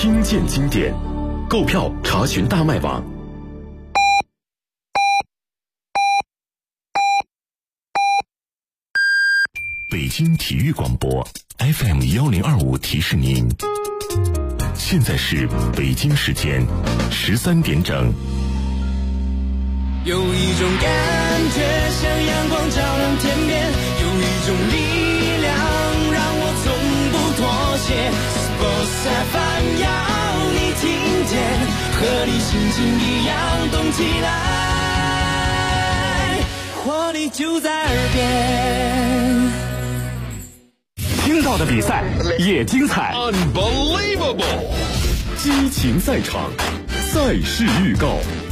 听见经典，购票查询大麦网。北京体育广播 FM1025提示您，现在是北京时间13点整。 有一种感觉像阳光照亮天边，有一种力量让我从不妥协。Sports FM 要你听见，和你心情一样动起来，活力就在耳边。 听到的比赛也精彩 Unbelievable 激情赛场，赛事预告。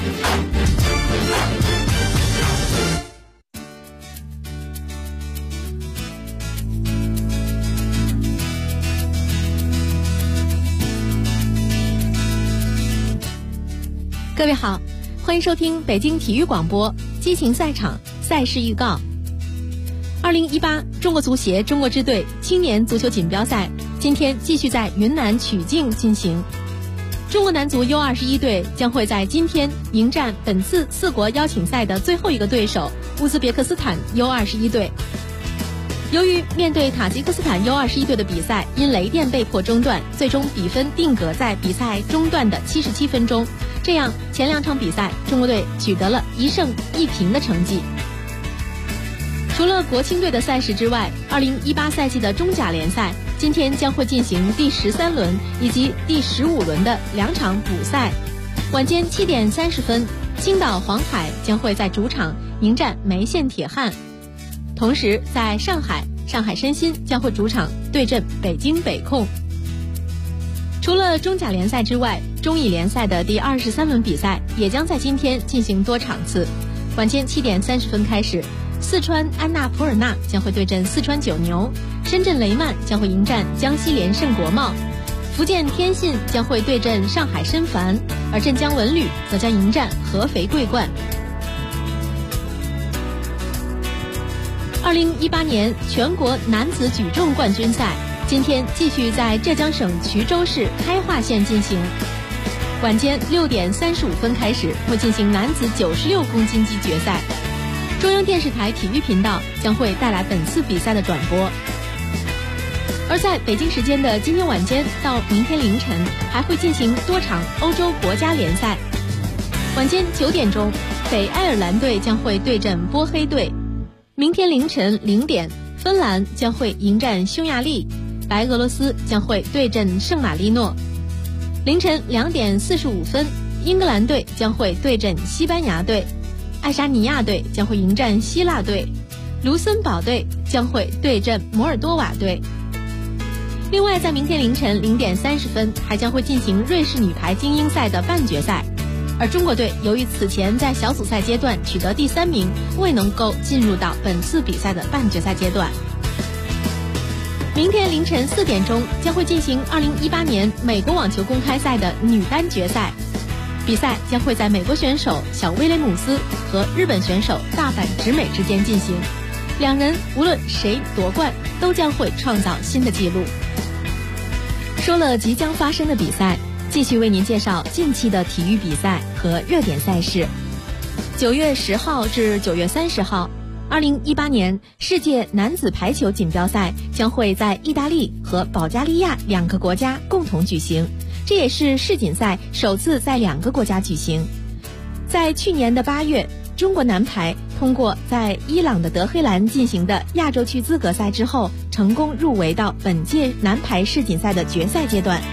各位好，欢迎收听北京体育广播激情赛场赛事预告。2018中国足协中国支队青年足球锦标赛今天继续在云南曲靖进行。中国男足 U21 队将会在今天迎战本次4国邀请赛的最后一个对手乌兹别克斯坦 U21 队。由于面对塔吉克斯坦 U21 队的比赛因雷电被迫中断，最终比分定格在比赛中断的77分钟，这样前2场比赛中国队取得了1胜1平的成绩。除了国青队的赛事之外，2018赛季的中甲联赛今天将会进行第13轮以及第15轮的2场补赛。晚间7点30分，青岛黄海将会在主场迎战梅县铁汉。同时在上海，上海申鑫将会主场对阵北京北控。除了中甲联赛之外，中乙联赛的第23轮比赛也将在今天进行多场次。晚间7点30分开始，四川安纳普尔纳将会对阵四川九牛，深圳雷曼将会迎战江西联盛国贸，福建天信将会对阵上海申凡，而镇江文旅则将迎战合肥桂冠。2018年全国男子举重冠军赛今天继续在浙江省衢州市开化县进行。晚间6点35分开始，会进行男子96公斤级决赛。中央电视台体育频道将会带来本次比赛的转播。而在北京时间的今天晚间到明天凌晨，还会进行多场欧洲国家联赛。晚间9点钟，北爱尔兰队将会对阵波黑队。明天凌晨0点，芬兰将会迎战匈牙利，白俄罗斯将会对阵圣马力诺。凌晨2点45分，英格兰队将会对阵西班牙队，爱沙尼亚队将会迎战希腊队，卢森堡队将会对阵摩尔多瓦队。另外在明天凌晨0点30分，还将会进行瑞士女排精英赛的半决赛。而中国队由于此前在小组赛阶段取得第3名，未能够进入到本次比赛的半决赛阶段。明天凌晨4点钟将会进行2018年美国网球公开赛的女单决赛，比赛将会在美国选手小威廉姆斯和日本选手大阪直美之间进行，两人无论谁夺冠都将会创造新的纪录。说了即将发生的比赛，继续为您介绍近期的体育比赛和热点赛事。9月10号至9月30号，2018年世界男子排球锦标赛将会在意大利和保加利亚2个国家共同举行，这也是世锦赛首次在2个国家举行。在去年的8月，中国男排通过在伊朗的德黑兰进行的亚洲区资格赛之后，成功入围到本届男排世锦赛的决赛阶段。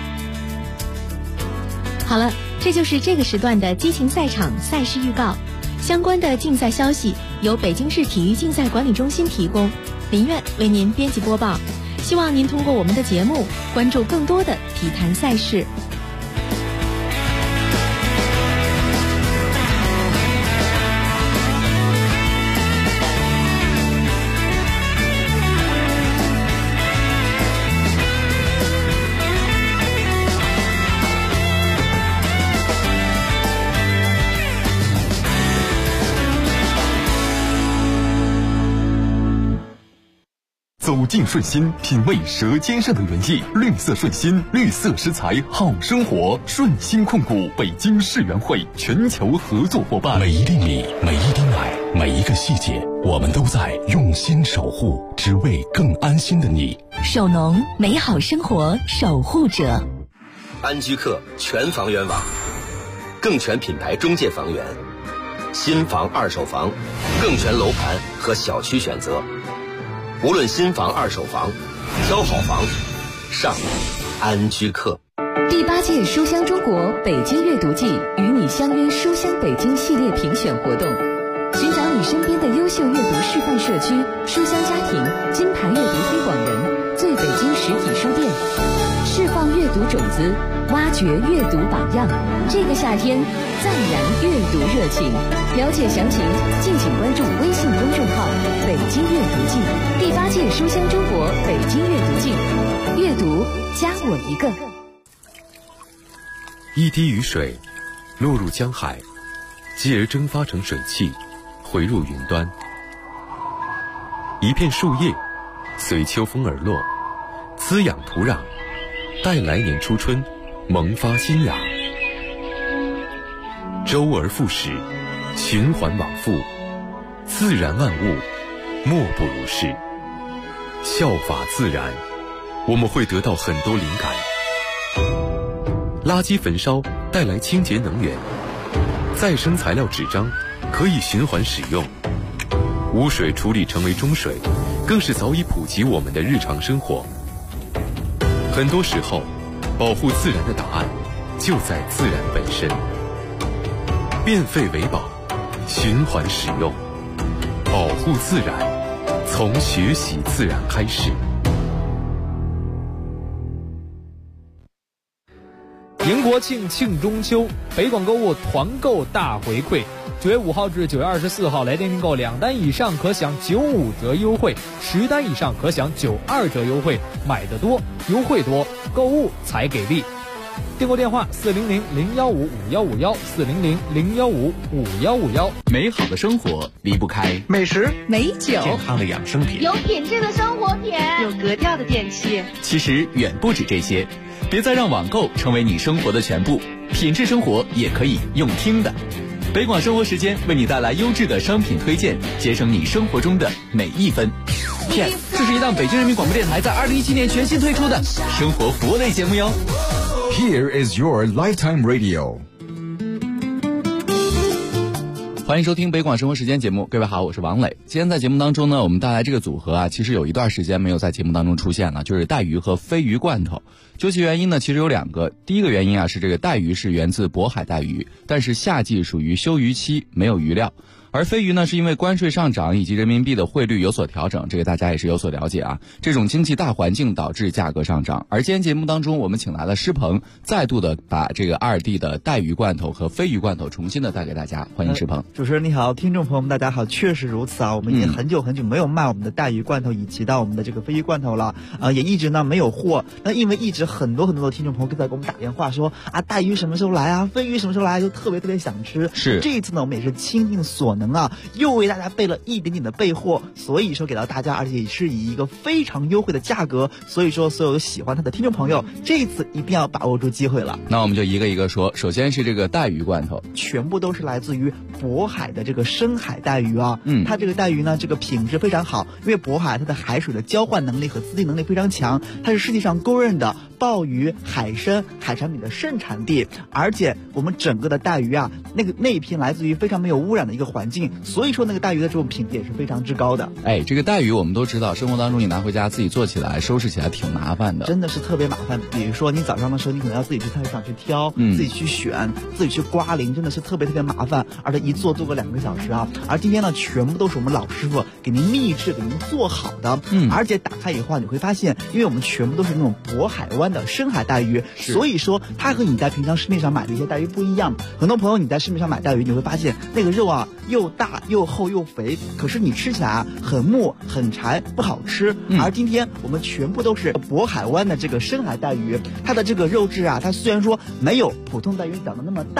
好了，这就是这个时段的激情赛场赛事预告。相关的竞赛消息由北京市体育竞赛管理中心提供，林苑为您编辑播报。希望您通过我们的节目关注更多的体坛赛事。 走境顺心，品味舌尖上的原意。绿色顺心，绿色食材好生活。顺心控股北京世园会全球合作伙伴。 每一粒米，每一滴奶，每一个细节，我们都在用心守护，只为更安心的你。 守农，美好生活守护者。 安居客全房源网，更全品牌中介房源，新房、二手房，更全楼盘和小区选择。无论新房、二手房，挑好房，上安居客。 第8届书香中国北京阅读季与你相约书香北京系列评选活动，寻找你身边的优秀阅读示范社区、书香家庭、金牌阅读推广人、最北京实体书店，释放阅读种子，挖掘阅读榜样。这个夏天再燃阅读热情。了解详情，敬请关注微信公众号“北京阅读季”。第8届书香中国北京阅读季，阅读加我一个。 一滴雨水落入江海，继而蒸发成水汽，回入云端。一片树叶随秋风而落，滋养土壤，待来年初春萌发新芽。周而复始，循环往复，自然万物莫不如是。效法自然，我们会得到很多灵感。垃圾焚烧带来清洁能源，再生材料纸张可以循环使用，污水处理成为中水，更是早已普及我们的日常生活。很多时候，保护自然的答案就在自然本身。变废为宝，循环使用，保护自然，从学习自然开始。 迎国庆，庆中秋，北广购物团购大回馈。9月5号至9月24号来电订购2单以上可享95折优惠，10单以上可享92折优惠。买得多，优惠多，购物才给力。订购电话400-015-5151400-015-515。 美好的生活离不开美食、 美酒、 健康的养生品， 有品质的生活品， 有格调的电器。 其实远不止这些，别再让网购成为你生活的全部，品质生活也可以用听的。北广生活时间为你带来优质的商品推荐，节省你生活中的每一分。PS， 这是一档北京人民广播电台在2017年全新推出的生活服务类节目哟。 Here is your lifetime radio。 欢迎收听北广生活时间节目，各位好，我是王磊。今天在节目当中呢，我们带来这个组合啊，其实有一段时间没有在节目当中出现了，就是带鱼和飞鱼罐头。究其原因呢，其实有2个。第一个原因啊，是这个带鱼是源自渤海带鱼，但是夏季属于休渔期，没有鱼料。而飞鱼呢，是因为关税上涨以及人民币的汇率有所调整，这个大家也是有所了解啊。这种经济大环境导致价格上涨。而今天节目当中，我们请来了施鹏，再度的把这个2地的带鱼罐头和飞鱼罐头重新的带给大家。欢迎施鹏。 主持人你好，听众朋友们大家好，确实如此啊，我们已经很久没有卖我们的带鱼罐头以及到我们的这个飞鱼罐头了，也一直呢没有货。那因为一直很多的听众朋友都在给我们打电话说啊，带鱼什么时候来啊，飞鱼什么时候来，就特别想吃。 是这一次呢，我们也是倾尽所能啊，又为大家备了一点点的备货，所以说给到大家，而且也是以一个非常优惠的价格，所以说所有喜欢它的听众朋友，这一次一定要把握住机会了。 那我们就一个一个说，首先是这个带鱼罐头， 全部都是来自于渤海的这个深海带鱼啊，它这个带鱼呢，这个品质非常好，因为渤海它的海水的交换能力和滋地能力非常强，它是世界上公认的鲍鱼、海参、海产品的盛产地，而且我们整个的带鱼啊，那一片来自于非常没有污染的一个环境，所以说那个带鱼的这种品质也是非常之高的。 这个带鱼我们都知道，生活当中你拿回家自己做起来、收拾起来挺麻烦的， 真的是特别麻烦。比如说你早上的时候，你可能要自己去菜市场去挑，自己去选，自己去刮鳞，真的是特别麻烦，而且一做个2个小时啊。而今天呢，全部都是我们老师傅给您秘制、给您做好的，而且打开以后你会发现，因为我们全部都是那种渤海湾的深海带鱼，所以说它和你在平常市面上买的一些带鱼不一样。很多朋友你在市面上买带鱼，你会发现那个肉啊又大又厚又肥，可是你吃起来啊很木很柴，不好吃。而今天我们全部都是渤海湾的这个深海带鱼，它的这个肉质啊，它虽然说没有普通带鱼长得那么大，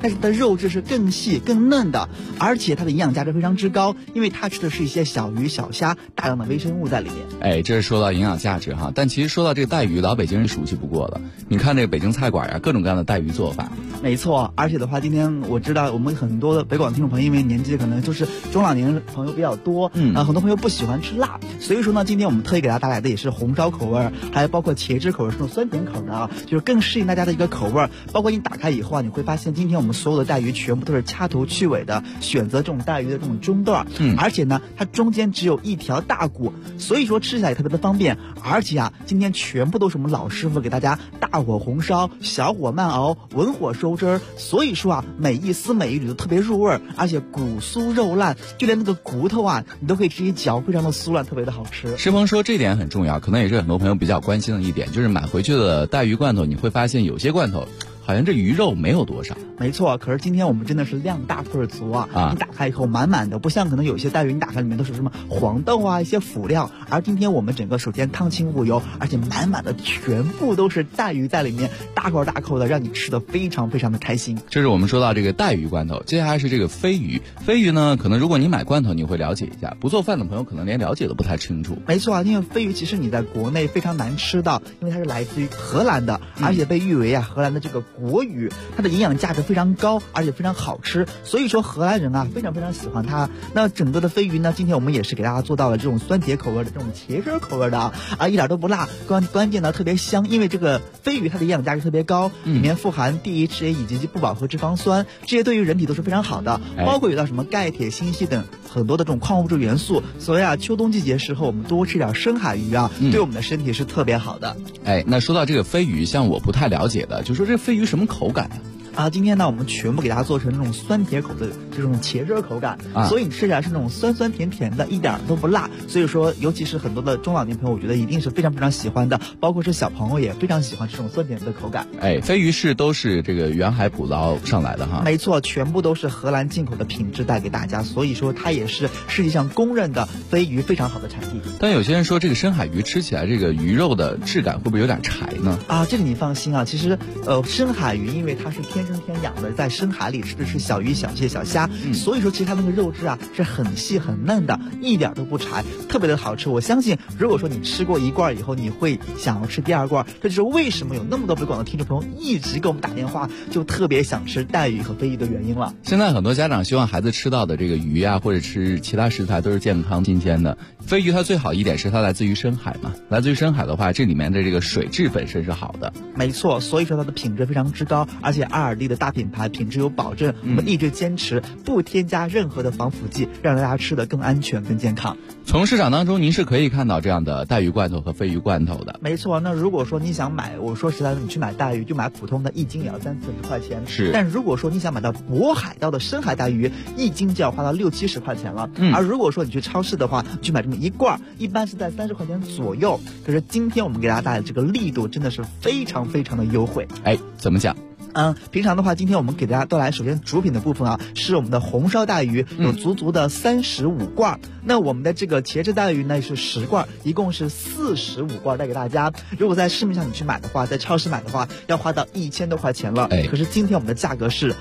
但是它的肉质是更细更嫩的，而且它的营养价值非常之高，因为它吃的是一些小鱼小虾，大量的微生物在里面。 哎，这是说到营养价值哈，但其实说到这个带鱼，老北京人熟悉不过了。你看这个北京菜馆呀，各种各样的带鱼做法。 没错，而且的话，今天我知道我们很多的北广听众朋友，因为年纪可能就是中老年朋友比较多，很多朋友不喜欢吃辣，所以说呢，今天我们特意给大家带来的也是红烧口味，还有包括茄汁口味，是这种酸甜口的啊，就是更适应大家的一个口味。包括你打开以后啊，你会发现今天我们所有的带鱼全部都是掐头去尾的，选择这种带鱼的这种中段，而且呢，它中间只有一条大骨，所以说吃起来也特别的方便。而且啊，今天全部都是我们老师傅给大家大火红烧，小火慢熬，文火收汁儿，所以说啊，每一丝每一缕都特别入味儿，而且骨酥肉烂，就连那个骨头啊，你都可以直接嚼，非常的酥烂，特别的好吃。 石鹏说这点很重要，可能也是很多朋友比较关心的一点，就是买回去的带鱼罐头，你会发现有些罐头好像这鱼肉没有多少。 没错，可是今天我们真的是量大份足啊！你打开以后满满的，不像可能有些带鱼你打开里面都是什么黄豆啊一些辅料，而今天我们整个首先康清无油，而且满满的全部都是带鱼在里面，大口大口的，让你吃的非常非常的开心。 这是我们说到这个带鱼罐头，接下来是这个飞鱼。飞鱼呢，可能如果你买罐头你会了解一下，不做饭的朋友可能连了解都不太清楚。 没错啊，因为飞鱼其实你在国内非常难吃到，因为它是来自于荷兰的，而且被誉为啊荷兰的这个国鱼，它的营养价值非常高，而且非常好吃，所以说荷兰人啊非常非常喜欢它。那整个的飞鱼呢，今天我们也是给大家做到了这种酸甜口味的这种茄汁口味的啊，一点都不辣，关键呢特别香，因为这个飞鱼它的营养价值特别高，里面富含 DHA 以及不饱和脂肪酸，这些对于人体都是非常好的，包括有到什么钙、铁、锌、硒等很多的这种矿物质元素。所以啊，秋冬季节时候我们多吃点深海鱼啊，对我们的身体是特别好的。 哎，那说到这个飞鱼，像我不太了解的，就说这飞鱼什么口感呀？ 今天呢，我们全部给大家做成那种酸甜口的这种茄汁口感，所以你吃起来是那种酸酸甜甜的，一点都不辣。所以说，尤其是很多的中老年朋友，我觉得一定是非常非常喜欢的，包括是小朋友也非常喜欢这种酸甜的口感。 哎，飞鱼是都是这个远海捕捞上来的哈？ 没错，全部都是荷兰进口的品质带给大家，所以说它也是世界上公认的飞鱼非常好的产地。 但有些人说这个深海鱼吃起来这个鱼肉的质感会不会有点柴呢？ 这个你放心啊，其实深海鱼因为它是天生天养的，在深海里吃的是小鱼小蟹小虾，所以说其实它那个肉质啊是很细很嫩的，一点都不柴，特别的好吃。我相信如果说你吃过一罐以后，你会想要吃第二罐，这就是为什么有那么多北广的听众朋友一直给我们打电话，就特别想吃带鱼和飞鱼的原因了。 现在很多家长希望孩子吃到的这个鱼啊，或者吃其他食材都是健康新鲜的。飞鱼它最好一点是它来自于深海嘛，来自于深海的话，这里面的这个水质本身是好的。 没错，所以说它的品质非常之高，而且阿尔利的大品牌品质有保证，我们一直坚持不添加任何的防腐剂，让大家吃得更安全更健康。 从市场当中您是可以看到这样的带鱼罐头和飞鱼罐头的。 没错，那如果说你想买，我说实在的，你去买带鱼就买普通的，一斤也要30-40块钱。 是， 但如果说你想买到渤海盗的深海带鱼，一斤就要花到60-70块钱了。而如果说你去超市的话，你去买这么一罐，一般是在30块钱左右。可是今天我们给大家带来的这个力度真的是非常非常的优惠。 哎，怎么讲？ 平常的话，今天我们给大家带来，首先主品的部分啊，是我们的红烧带鱼，有足足的35罐。那我们的这个茄汁带鱼呢是10罐，一共是45罐带给大家。如果在市面上你去买的话，在超市买的话，要花到1000多块钱了。可是今天我们的价格是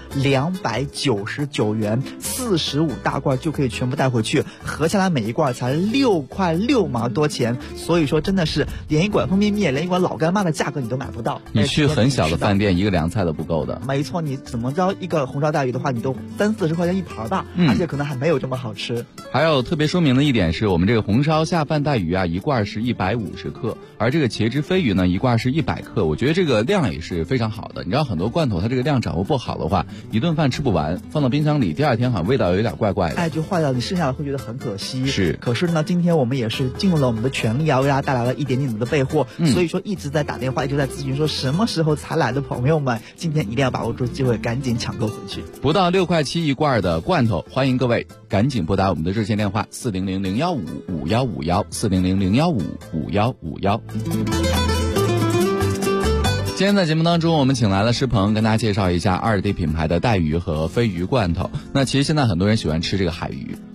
299元，45大罐就可以全部带回去，合下来每一罐才6块6毛多钱。所以说真的是连一管方便面，连一管老干妈的价格你都买不到。 你去很小的饭店，一个凉菜都不够的。 没错，你怎么着一个红烧带鱼的话，你都30-40块钱一盘吧，而且可能还没有这么好吃。 还有特别说明的一点是，我们这个红烧下饭带鱼啊，一罐是150克，而这个茄汁飞鱼呢，一罐是100克。我觉得这个量也是非常好的。你知道很多罐头它这个量掌握不好的话，一顿饭吃不完，放到冰箱里，第二天好像味道有点怪怪的。 就坏掉，你剩下的会觉得很可惜。 是。 可是呢，今天我们也是尽了我们的全力啊，为大家带来了一点点的备货。所以说一直在打电话，一直在咨询说什么时候才来的朋友们，今天一定要把握住机会，赶紧抢购回去。 不到6块7一罐的罐头，欢迎各位赶紧拨打我们的热线电话400-015-5151，400-015-5151。今天在节目当中，我们请来了施鹏，跟大家介绍一下2D品牌的带鱼和飞鱼罐头。那其实现在很多人喜欢吃这个海鱼，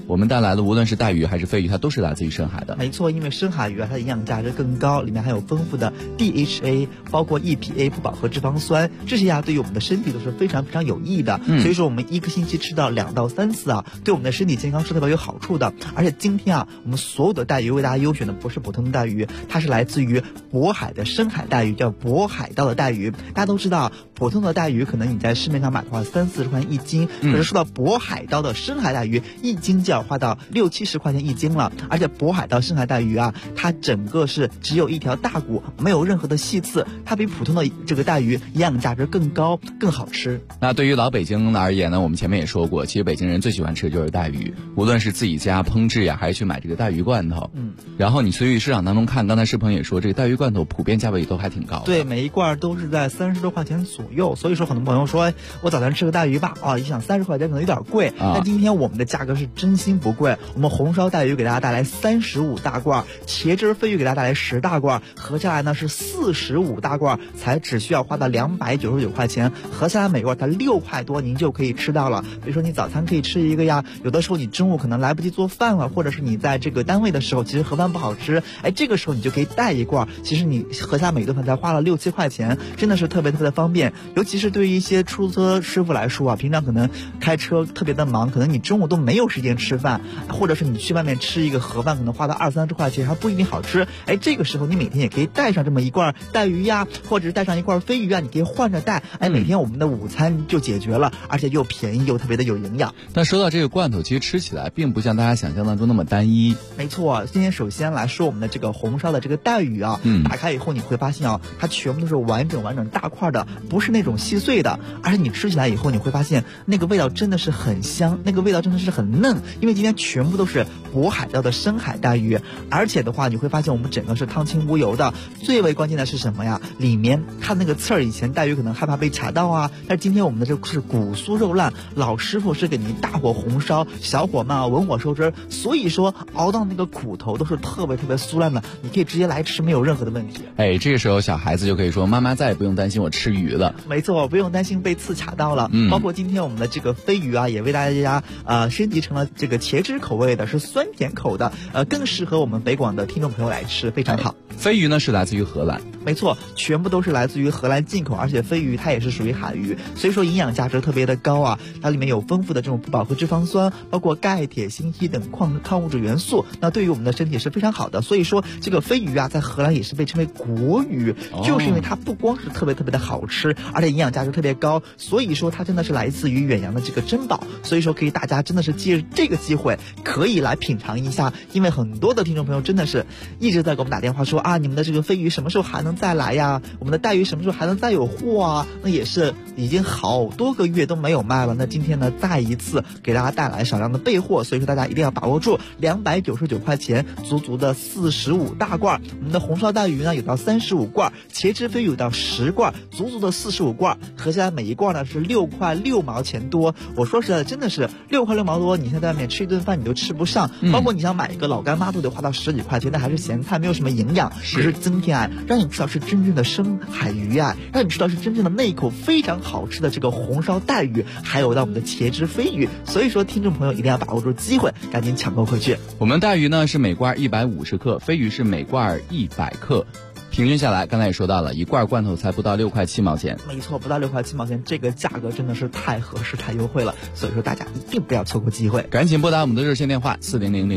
我们带来的无论是带鱼还是飞鱼，它都是来自于深海的。 没错，因为深海鱼啊，它的营养价值更高，里面含有丰富的 DHA， 包括 EPA 不饱和脂肪酸，这些啊对于我们的身体都是非常非常有益的。所以说我们一个星期吃到2到3次啊，对我们的身体健康是特别有好处的。而且今天啊，我们所有的带鱼为大家优选的不是普通的带鱼，它是来自于渤海的深海带鱼，叫渤海盗的带鱼。大家都知道，普通的带鱼可能你在市面上买的话30-40块钱一斤，可是说到渤海盗的深海带鱼，一斤就要花到60-70块钱一斤了。而且渤海盗深海带鱼啊，它整个是只有一条大骨，没有任何的细刺，它比普通的这个带鱼营养价值更高，更好吃。 那对于老北京而言呢，我们前面也说过，其实北京人最喜欢吃的就是带鱼，无论是自己家烹制呀，还是去买这个带鱼罐头。然后你去市场当中看，刚才世鹏也说，这个带鱼罐头普遍价位都还挺高的。 对，每一罐都是在30多块钱左右。所以说很多朋友说，我早餐吃个带鱼吧，一想30块钱可能有点贵，但今天我们的价格是真心不贵。我们红烧带鱼给大家带来35大罐，茄汁飞鱼给大家带来10大罐，合下来呢是45大罐，才只需要花到299块钱，合下来每罐才6块多，您就可以吃到了。比如说你早餐可以吃一个呀，有的时候你中午可能来不及做饭了，或者是你在这个单位的时候，其实盒饭不好吃，这个时候你就可以带一罐，其实你合下每顿饭才花了6-7块钱，真的是特别特别的方便。尤其是对于一些出租车师傅来说啊，平常可能开车特别的忙，可能你中午都没有时间吃饭，或者是你去外面吃一个盒饭，可能花到20-30块钱还不一定好吃。这个时候你每天也可以带上这么一罐带鱼呀，或者是带上一罐飞鱼啊，你可以换着带，每天我们的午餐就解决了，而且又便宜又特别的有营养。 但说到这个罐头，其实吃起来并不像大家想象当中那么单一。 没错，今天首先来说我们的这个红烧的这个带鱼啊，打开以后你会发现啊，它全部都是完整大块的，不是那种细碎的，而且你吃起来以后你会发现那个味道真的是很香，那个味道真的是很嫩，因为今天全部都是渤海盗的深海带鱼，而且的话你会发现我们整个是汤清无油的。最为关键的是什么呀？里面它那个刺儿，以前带鱼可能害怕被卡到啊，但是今天我们的这是骨酥肉烂，老师傅是给您大火红烧，小火慢文火收汁，所以说熬到那个骨头都是特别特别酥烂的，你可以直接来吃，没有任何的问题。 这个时候小孩子就可以说，妈妈再也不用担心我吃鱼了。 没错，不用担心被刺卡到了。包括今天我们的这个飞鱼啊，也为大家升级成了这个茄汁口味的，是酸甜口的，更适合我们北广的听众朋友来吃，非常好。 飞鱼呢是来自于荷兰， 没错，全部都是来自于荷兰进口，而且飞鱼它也是属于海鱼，所以说营养价值特别的高啊。它里面有丰富的这种不饱和脂肪酸，包括钙、铁、锌、硒等矿物质元素，那对于我们的身体是非常好的。所以说这个飞鱼啊，在荷兰也是被称为国鱼，就是因为它不光是特别特别的好吃，而且营养价值特别高，所以说它真的是来自于远洋的这个珍宝。所以说可以大家真的是借这个机会可以来品尝一下，因为很多的听众朋友真的是一直在给我们打电话说你们的这个飞鱼什么时候还能再来呀？我们的带鱼什么时候还能再有货啊？那也是已经好多个月都没有卖了。那今天呢，再一次给大家带来少量的备货，所以说大家一定要把握住，299块钱，足的45大罐。我们的红烧带鱼呢有到35罐，茄汁飞鱼有到10罐，足的45罐，合起来每一罐呢是6块6毛钱多。我说实在的，真的是6块6毛多，你现在在外面吃一顿饭你都吃不上，包括你想买一个老干妈都得花到10几块钱，那还是咸菜，没有什么营养。可是今天让你吃到是真正的深海鱼让你吃到是真正的那一口非常好吃的这个红烧带鱼，还有到我们的茄汁飞鱼。所以说听众朋友一定要把握住机会，赶紧抢购回去。 我们带鱼呢是每罐150克，飞鱼是每罐100克。平均下来，刚才也说到了，一罐罐头才不到6块7毛钱。 没错，不到6块7毛钱，这个价格真的是太合适、太优惠了。所以说大家一定不要错过机会， 赶紧拨打我们的热线电话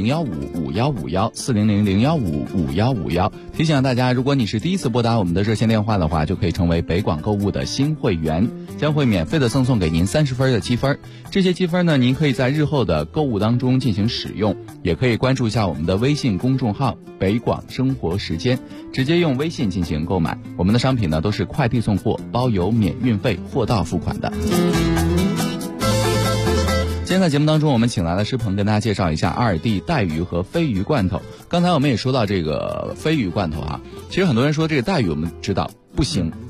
400-015-5151，400-015-5151。提醒大家，如果你是第一次拨打我们的热线电话的话，就可以成为北广购物的新会员，将会免费的赠送给您30分的积分。这些积分呢，您可以在日后的购物当中进行使用，也可以关注一下我们的微信公众号北广生活时间，直接用微信进行购买。我们的商品呢都是快递送货，包邮免运费，货到付款的。今天在节目当中，我们请来了师鹏跟大家介绍一下阿尔蒂带鱼和飞鱼罐头。刚才我们也说到这个飞鱼罐头其实很多人说这个带鱼我们知道不行，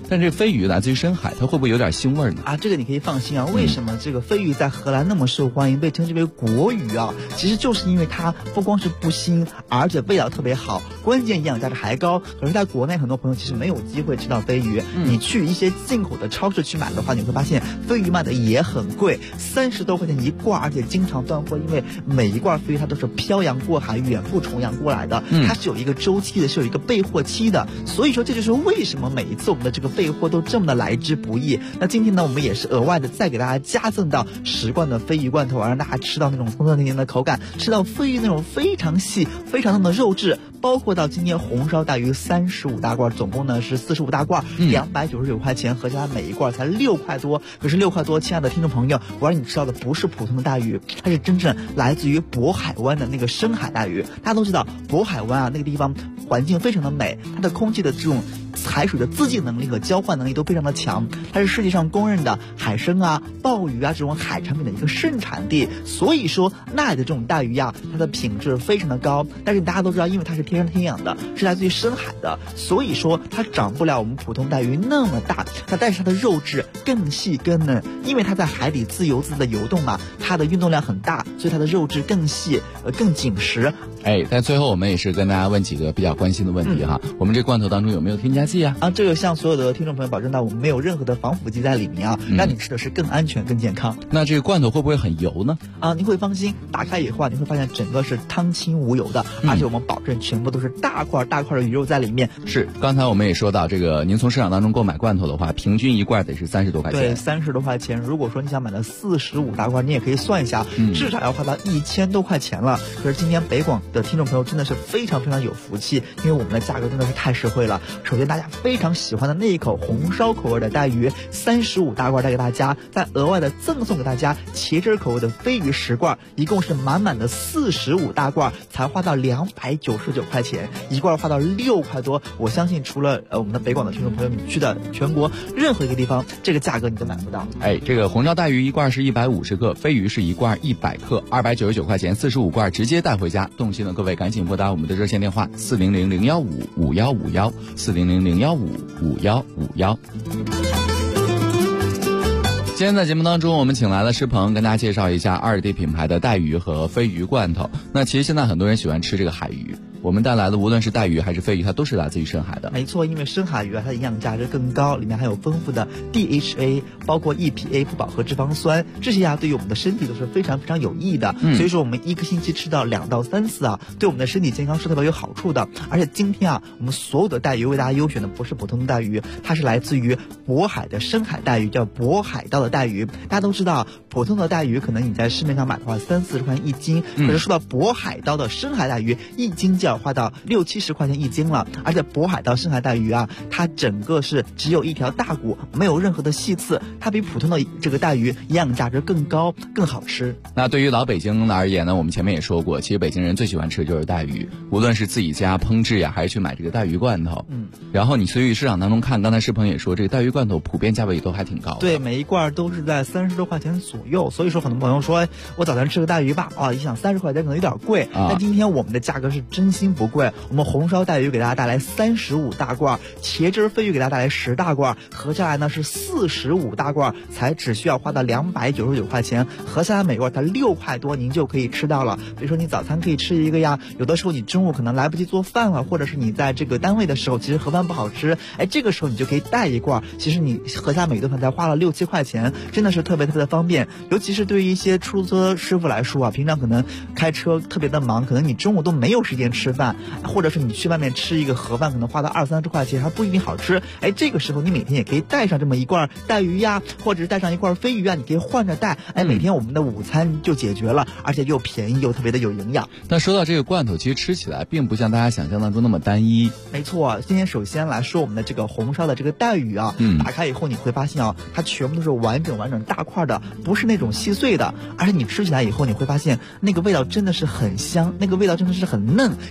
但这飞鱼来自于深海，它会不会有点腥味呢？ 啊，这个你可以放心啊。为什么这个飞鱼在荷兰那么受欢迎，被称之为国鱼啊？其实就是因为它不光是不腥，而且味道特别好，关键营养价值还高。可是在国内很多朋友其实没有机会吃到飞鱼，你去一些进口的超市去买的话，你会发现飞鱼卖的也很贵，30多块钱一罐，而且经常断货，因为每一罐飞鱼它都是漂洋过海、远赴重洋过来的，它是有一个周期的，是有一个备货期的。所以说这就是为什么每一次我们的这个备货都这么的来之不易。那今天呢，我们也是额外的再给大家加赠到10罐的飞鱼罐头，让大家吃到那种松松甜甜的口感，吃到飞鱼那种非常细、非常嫩的肉质。包括到今天红烧大鱼35大罐，总共呢是45大罐，299块钱，合起来每一罐才6块多。可是6块多，亲爱的听众朋友，我让你吃到的不是普通的大鱼，它是真正来自于渤海湾的那个深海大鱼。大家都知道渤海湾啊，那个地方环境非常的美，它的空气的这种海水的自净能力和交换能力都非常的强，它是世界上公认的海参啊、鲍鱼啊这种海产品的一个盛产地。所以说那里的这种大鱼啊，它的品质非常的高。但是大家都知道，因为它是天生天养的，是来自于深海的，所以说它长不了我们普通大鱼那么大，但是它的肉质更细更嫩，因为它在海底自由自在的游动嘛，它的运动量很大，所以它的肉质更细，更紧实。 但最后我们也是跟大家问几个比较关心的问题哈。我们这罐头当中有没有添加剂啊？ 这个向所有的听众朋友保证到，我们没有任何的防腐剂在里面啊，让你吃的是更安全、更健康。 那这个罐头会不会很油呢？ 你会放心，打开以后啊，你会发现整个是汤清无油的，而且我们保证全部都是大块大块的鱼肉在里面。 是，刚才我们也说到，这个您从市场当中购买罐头的话，平均一罐得是30多块钱。 对，30多块钱。如果说你想买的45大罐，你也可以算一下，至少要花到1000多块钱了。可是今天北广的听众朋友真的是非常非常有福气，因为我们的价格真的是太实惠了。首先大家非常喜欢的那一口红烧口味的带鱼35大罐带给大家，再额外的赠送给大家茄汁口味的飞鱼10罐，一共是满满的45大罐，才花到299块钱，一罐花到6块多。我相信除了我们的北广的听众朋友，你去的全国任何一个地方，这个价格你都买不到。 这个红烧带鱼一罐是150克，飞鱼是一罐100克，299块钱，45罐直接带回家。动心的各位赶紧拨打我们的热线电话400-015-5151，400-015-5151。今天在节目当中，我们请来了施鹏，跟大家介绍一下2D 品牌的带鱼和飞鱼罐头。那其实现在很多人喜欢吃这个海鱼，我们带来的无论是带鱼还是飞鱼，它都是来自于深海的。 没错，因为深海鱼啊，它的营养价值更高，里面含有丰富的 DHA， 包括 EPA 不饱和脂肪酸，这些啊对于我们的身体都是非常非常有益的。所以说我们一个星期吃到2到3次啊，对我们的身体健康是特别有好处的。而且今天啊，我们所有的带鱼为大家优选的不是普通的带鱼，它是来自于渤海的深海带鱼，叫渤海盗的带鱼。大家都知道，普通的带鱼可能你在市面上买的话30-40块钱一斤，可是说到渤海盗的深海带鱼，一斤就要花到60-70块钱一斤了。而且渤海盗深海带鱼啊，它整个是只有一条大骨，没有任何的细刺，它比普通的这个带鱼营养价值更高，更好吃。 那对于老北京的而言呢，我们前面也说过，其实北京人最喜欢吃的就是带鱼，无论是自己家烹制呀，还是去买这个带鱼罐头。然后你去市场当中看，刚才施鹏也说，这个带鱼罐头普遍价位都还挺高的。 对，每一罐都是在30多块钱左右。所以说很多朋友说，我早餐吃个带鱼吧，一想30块钱可能有点贵，但今天我们的价格是真心不贵。我们红烧带鱼给大家带来35大罐，茄汁飞鱼给大家带来10大罐，合下来呢是45大罐，才只需要花到299块钱，合下来每罐才6块多，您就可以吃到了。比如说你早餐可以吃一个呀，有的时候你中午可能来不及做饭了，或者是你在这个单位的时候，其实盒饭不好吃，这个时候你就可以带一罐，其实你合下每顿饭才花了6-7块钱，真的是特别特别的方便。尤其是对于一些出租车师傅来说啊，平常可能开车特别的忙，可能你中午都没有时间吃饭，或者是你去外面吃一个盒饭，可能花到20-30块钱还不一定好吃。这个时候你每天也可以带上这么一罐带鱼呀，或者是带上一罐飞鱼啊，你可以换着带，每天我们的午餐就解决了，而且又便宜又特别的有营养。 那说到这个罐头，其实吃起来并不像大家想象当中那么单一。 没错，今天首先来说我们的这个红烧的这个带鱼啊，打开以后你会发现啊，它全部都是完整大块的，不是那种细碎的，而且你吃起来以后你会发现那个味道真的是很香，那个味道真的是很嫩，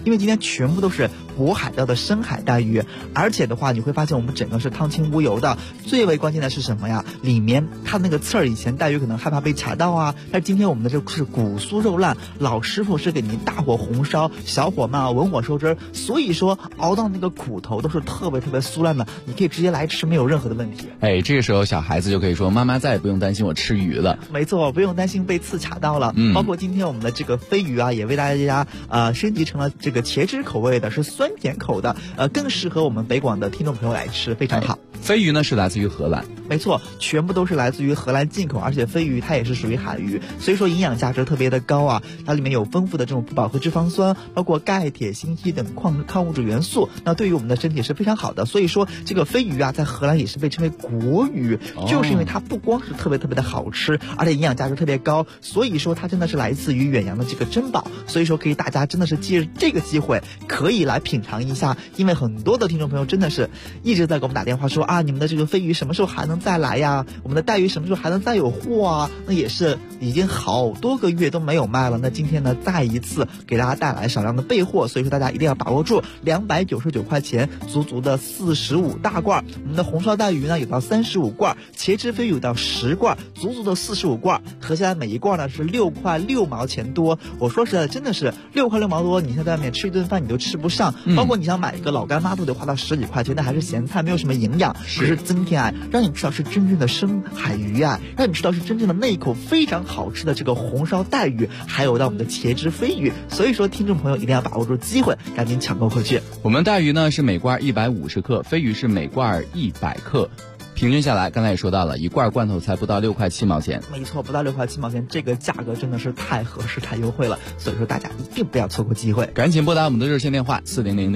因为今天全部都是渤海钓的深海带鱼，而且的话你会发现我们整个是汤清无油的。最为关键的是什么呀？里面它那个刺儿，以前带鱼可能害怕被卡到啊，但今天我们的这是骨酥肉烂，老师傅是给您大火红烧，小火慢文火收汁，所以说熬到那个骨头都是特别酥烂的，你可以直接来吃，没有任何的问题。 这个时候小孩子就可以说，妈妈再也不用担心我吃鱼了。 没错，不用担心被刺卡到了。包括今天我们的这个飞鱼啊，也为大家升级成了这个茄汁口味的，是酸甜口的，更适合我们北广的听众朋友来吃，非常好。 飞鱼呢是来自于荷兰， 没错，全部都是来自于荷兰进口，而且飞鱼它也是属于海鱼，所以说营养价值特别的高啊。它里面有丰富的这种不饱和脂肪酸，包括钙、铁、锌、硒等矿物质元素，那对于我们的身体是非常好的。所以说这个飞鱼啊，在荷兰也是被称为国鱼，就是因为它不光是特别的好吃，而且营养价值特别高，所以说它真的是来自于远洋的这个珍宝。所以说可以大家真的是借着这个机会可以来品尝一下，因为很多的听众朋友真的是一直在给我们打电话说啊，你们的这个飞鱼什么时候还能再来呀？我们的带鱼什么时候还能再有货啊？那也是已经好多个月都没有卖了。那今天呢，再一次给大家带来少量的备货，所以说大家一定要把握住，299块钱，足的45大罐。我们的红烧带鱼呢有到35罐，茄汁飞鱼有到10罐，足的45罐，合起来每一罐呢是6块6毛钱多。我说实在的，真的是6块6毛多，你在外面吃一顿饭你都吃不上，包括你想买一个老干妈都得花到10几块钱，那还是咸菜，没有什么营养，只是增添爱，让你吃到是真正的深海鱼啊，让你吃到是真正的那一口非常好吃的这个红烧带鱼，还有到我们的茄汁飞鱼。所以说听众朋友一定要把握住机会，赶紧抢购回去。 我们带鱼呢是每罐150克，飞鱼是每罐100克。平均下来，刚才也说到了，一罐罐头才不到6块7毛钱。 没错，不到6块7毛钱，这个价格真的是太合适、太优惠了。所以说大家一定不要错过机会， 赶紧拨打我们的热线电话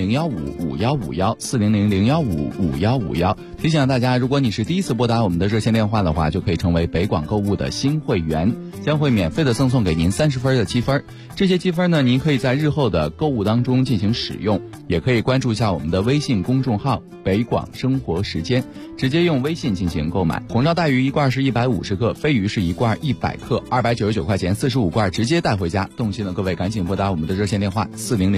400-015-5151，400-015-5151。提醒大家，如果你是第一次拨打我们的热线电话的话，就可以成为北广购物的新会员，将会免费的赠送给您30分的积分。这些积分呢，您可以在日后的购物当中进行使用，也可以关注一下我们的微信公众号北广生活时间，直接用微信进行购买。红烧带鱼一罐是150克，飞鱼是一罐100克，299块钱，45罐直接带回家。动心的各位赶紧拨打我们的热线电话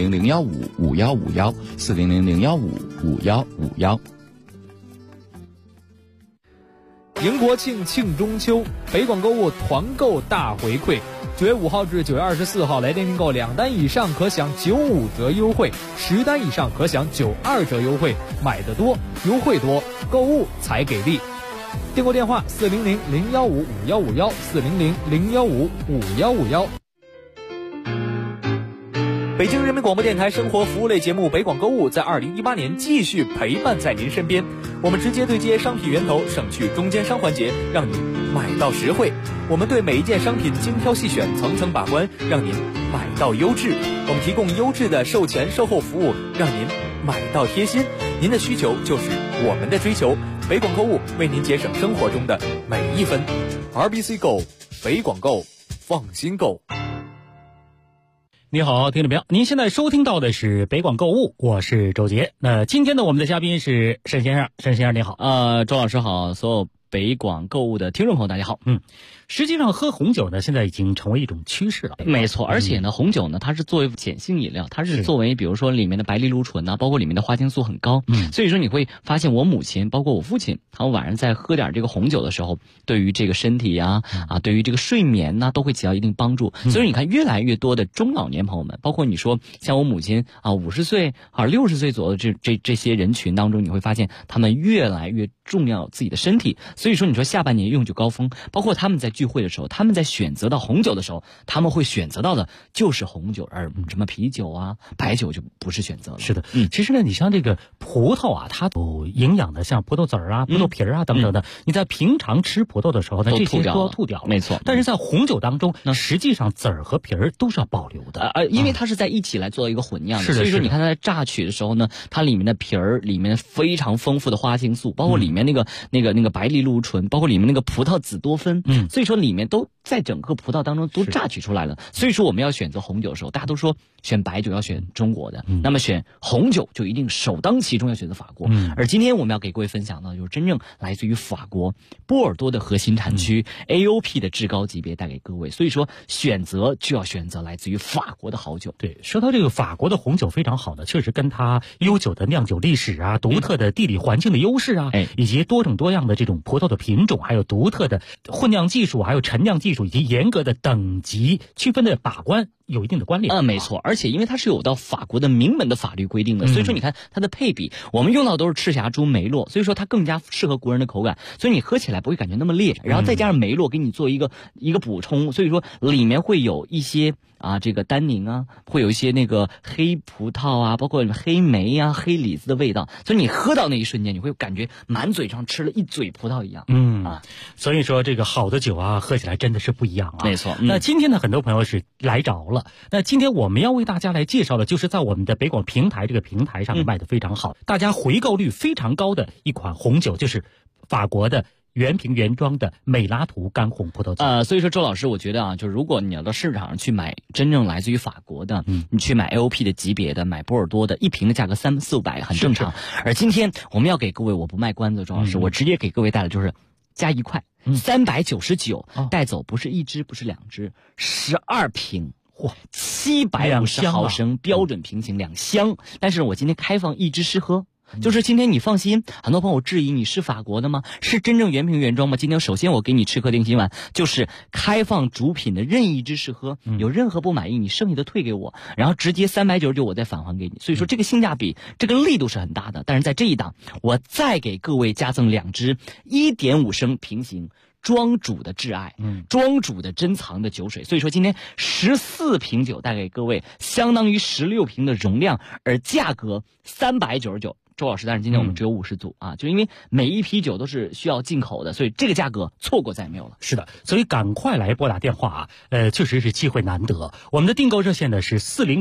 400-015-5151，400-015-5151。 迎国庆，庆中秋，北广购物团购大回馈，9月5号至9月24号来电订购2单以上可享95折优惠，10单以上可享92折优惠，买得多，优惠多，购物才给力。订购电话400-015-5151，400-015-5151。北京人民广播电台生活服务类节目北广购物在2018年继续陪伴在您身边，我们直接对接商品源头，省去中间商环节，让你买到实惠。我们对每一件商品精挑细选，层层把关，让您买到优质。我们提供优质的售前售后服务，让您买到贴心。您的需求就是我们的追求，北广购物为您节省生活中的每一分。RBC 购，北广购，放心购。 你好，听众朋友，您现在收听到的是北广购物，我是周杰。那今天呢，我们的嘉宾是沈先生，沈先生你好。 周老师好，所有北广购物的听众朋友大家好。 实际上喝红酒呢，现在已经成为一种趋势了。 没错，而且呢，红酒呢，它是作为碱性饮料，它是作为比如说里面的白藜芦醇啊，包括里面的花青素很高。所以说你会发现我母亲，包括我父亲，他们晚上在喝点这个红酒的时候，对于这个身体呀，对于这个睡眠呢，都会起到一定帮助。所以你看，越来越多的中老年朋友们，包括你说像我母亲50岁60岁左右的这些人群当中，你会发现他们越来越重要自己的身体。所以说你说下半年用酒高峰，包括他们在聚会的时候，他们在选择到红酒的时候，他们会选择到的就是红酒，而什么啤酒啊、白酒就不是选择了。 是的，其实呢，你像这个葡萄啊，它有营养的，像葡萄籽啊、葡萄皮啊等等的，你在平常吃葡萄的时候呢，这些都要吐掉了。 没错， 但是在红酒当中，实际上籽儿和皮儿都是要保留的， 因为它是在一起来做一个混酿的。 是的， 所以说你看它在榨取的时候呢，它里面的皮儿里面非常丰富的花青素，包括里面那个白藜芦醇，包括里面那个葡萄籽多酚，所以说里面都在整个葡萄当中都榨取出来了。所以说我们要选择红酒的时候，大家都说选白酒要选中国的，那么选红酒就一定首当其冲要选择法国。而今天我们要给各位分享的就是真正来自于法国波尔多的核心产区 AOP 的至高级别带给各位。所以说选择就要选择来自于法国的好酒。 对，说到这个法国的红酒非常好的，确实跟它悠久的酿酒历史啊、独特的地理环境的优势啊，以及多种多样的这种葡萄的品种，还有独特的混酿技术，还有陈酿技术，以及严格的等级区分的把关有一定的关联。 没错，而且因为它是有到法国的明文的法律规定的，所以说你看它的配比，我们用到都是赤霞珠、梅洛，所以说它更加适合国人的口感，所以你喝起来不会感觉那么烈，然后再加上梅洛给你做一个补充，所以说里面会有一些这个单宁啊，会有一些那个黑葡萄啊，包括黑莓啊、黑李子的味道，所以你喝到那一瞬间，你会感觉满嘴上吃了一嘴葡萄一样。 所以说这个好的酒啊，喝起来真的是不一样啊。 没错。 那今天呢，很多朋友是来着了。那今天我们要为大家来介绍的，就是在我们的北广平台这个平台上面卖的非常好，大家回购率非常高的一款红酒，就是法国的原瓶原装的美拉图干红葡萄酒。 所以说周老师，我觉得就如果你要到市场上去买真正来自于法国的，你去买 AOP 的级别的，买波尔多的，一瓶的价格300-400很正常。而今天我们要给各位，我不卖关子，周老师，我直接给各位带来就是加1块，399，带走不是1支，不是2支，12瓶。750毫升标准瓶型2箱，但是我今天开放1支试喝。就是今天你放心，很多朋友质疑你是法国的吗？是真正原瓶原装吗？今天首先我给你吃颗定心丸，就是开放主品的任意一支试喝，有任何不满意你剩下的退给我，然后直接399我再返还给你。所以说这个性价比，这个力度是很大的。但是在这一档，我再给各位加赠2支1.5升瓶型庄主的挚爱，庄主的珍藏的酒水。所以说今天14瓶酒带给各位，相当于16瓶的容量，而价格399。周老师，但是今天我们只有50组就因为每一批酒都是需要进口的，所以这个价格错过再也没有了。 是的，所以赶快来拨打电话确实是机会难得。我们的订购热线呢是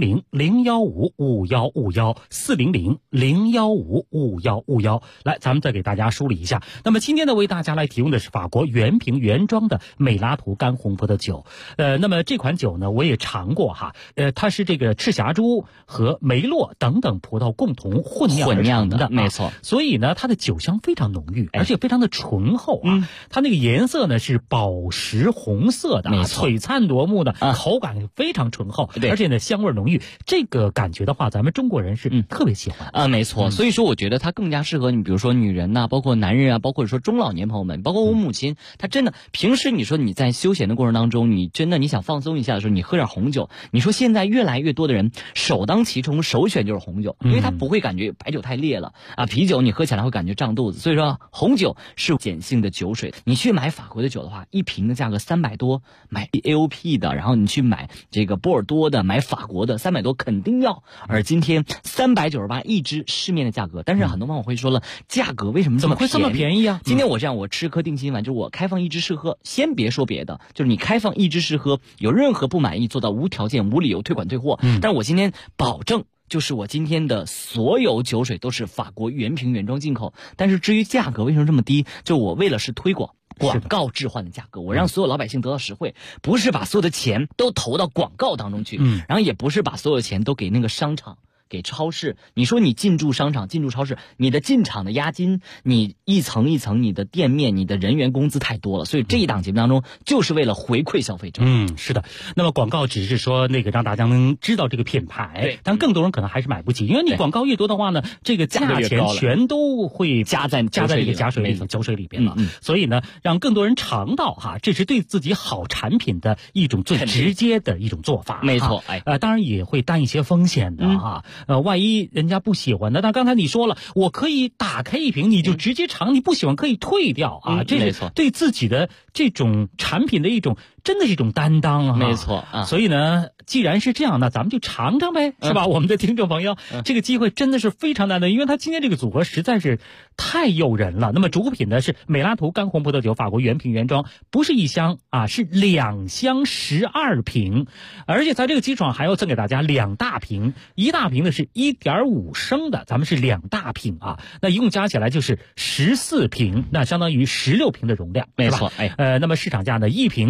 400-015-5151，400-015-5151。来，咱们再给大家梳理一下。那么今天呢，为大家来提供的是法国原瓶原装的美拉图干红葡萄酒。那么这款酒呢，我也尝过它是这个赤霞珠和梅洛等等葡萄共同混酿的， 没错。 所以呢，它的酒香非常浓郁，而且非常的醇厚它那个颜色呢是宝石红色的，璀璨夺目的，口感非常醇厚，而且呢香味浓郁。这个感觉的话，咱们中国人是特别喜欢没错。所以说我觉得它更加适合你，比如说女人呐，包括男人包括说中老年朋友们，包括我母亲，她真的平时你说你在休闲的过程当中，你真的你想放松一下的时候，你喝点红酒。你说现在越来越多的人首当其冲首选就是红酒，因为它不会感觉白酒太烈了啤酒你喝起来会感觉胀肚子，所以说红酒是碱性的酒水。你去买法国的酒的话，一瓶的价格300多，买 AOP 的，然后你去买这个波尔多的，买法国的300多肯定要。而今天398一支市面的价格，但是很多朋友会说了，价格为什么怎么会这么便宜啊？ 今天我这样，我吃颗定心丸，就是我开放1支试喝，先别说别的，就是你开放1支试喝，有任何不满意做到无条件无理由退款退货。但我今天保证，就是我今天的所有酒水都是法国原瓶原装进口。但是至于价格为什么这么低，就我为了是推广广告置换的价格，我让所有老百姓得到实惠，不是把所有的钱都投到广告当中去，然后也不是把所有的钱都给那个商场给超市。你说你进驻商场进驻超市，你的进场的押金，你一层一层你的店面你的人员工资太多了，所以这一档节目当中就是为了回馈消费者。 是的。那么广告只是说那个让大家能知道这个品牌，但更多人可能还是买不起，因为你广告越多的话呢，这个价钱全都会加在这个加水里酒水里边了。所以呢，让更多人尝到这是对自己好产品的一种最直接的一种做法。 没错。 当然也会担一些风险的万一人家不喜欢的，那刚才你说了，我可以打开一瓶，你就直接尝，你不喜欢可以退掉这是对自己的这种产品的一种真的是一种担当没错所以呢，既然是这样，那咱们就尝尝呗，是吧？我们的听众朋友，这个机会真的是非常难得，因为他今天这个组合实在是太诱人了。那么主品呢是美拉图干红葡萄酒，法国原瓶原装，不是1箱是2箱12瓶，而且在这个基础上还要赠给大家2大瓶，一大瓶呢是1.5升的，咱们是2大瓶那一共加起来就是14瓶，那相当于16瓶的容量， 没错。 那么市场价呢，一瓶叫300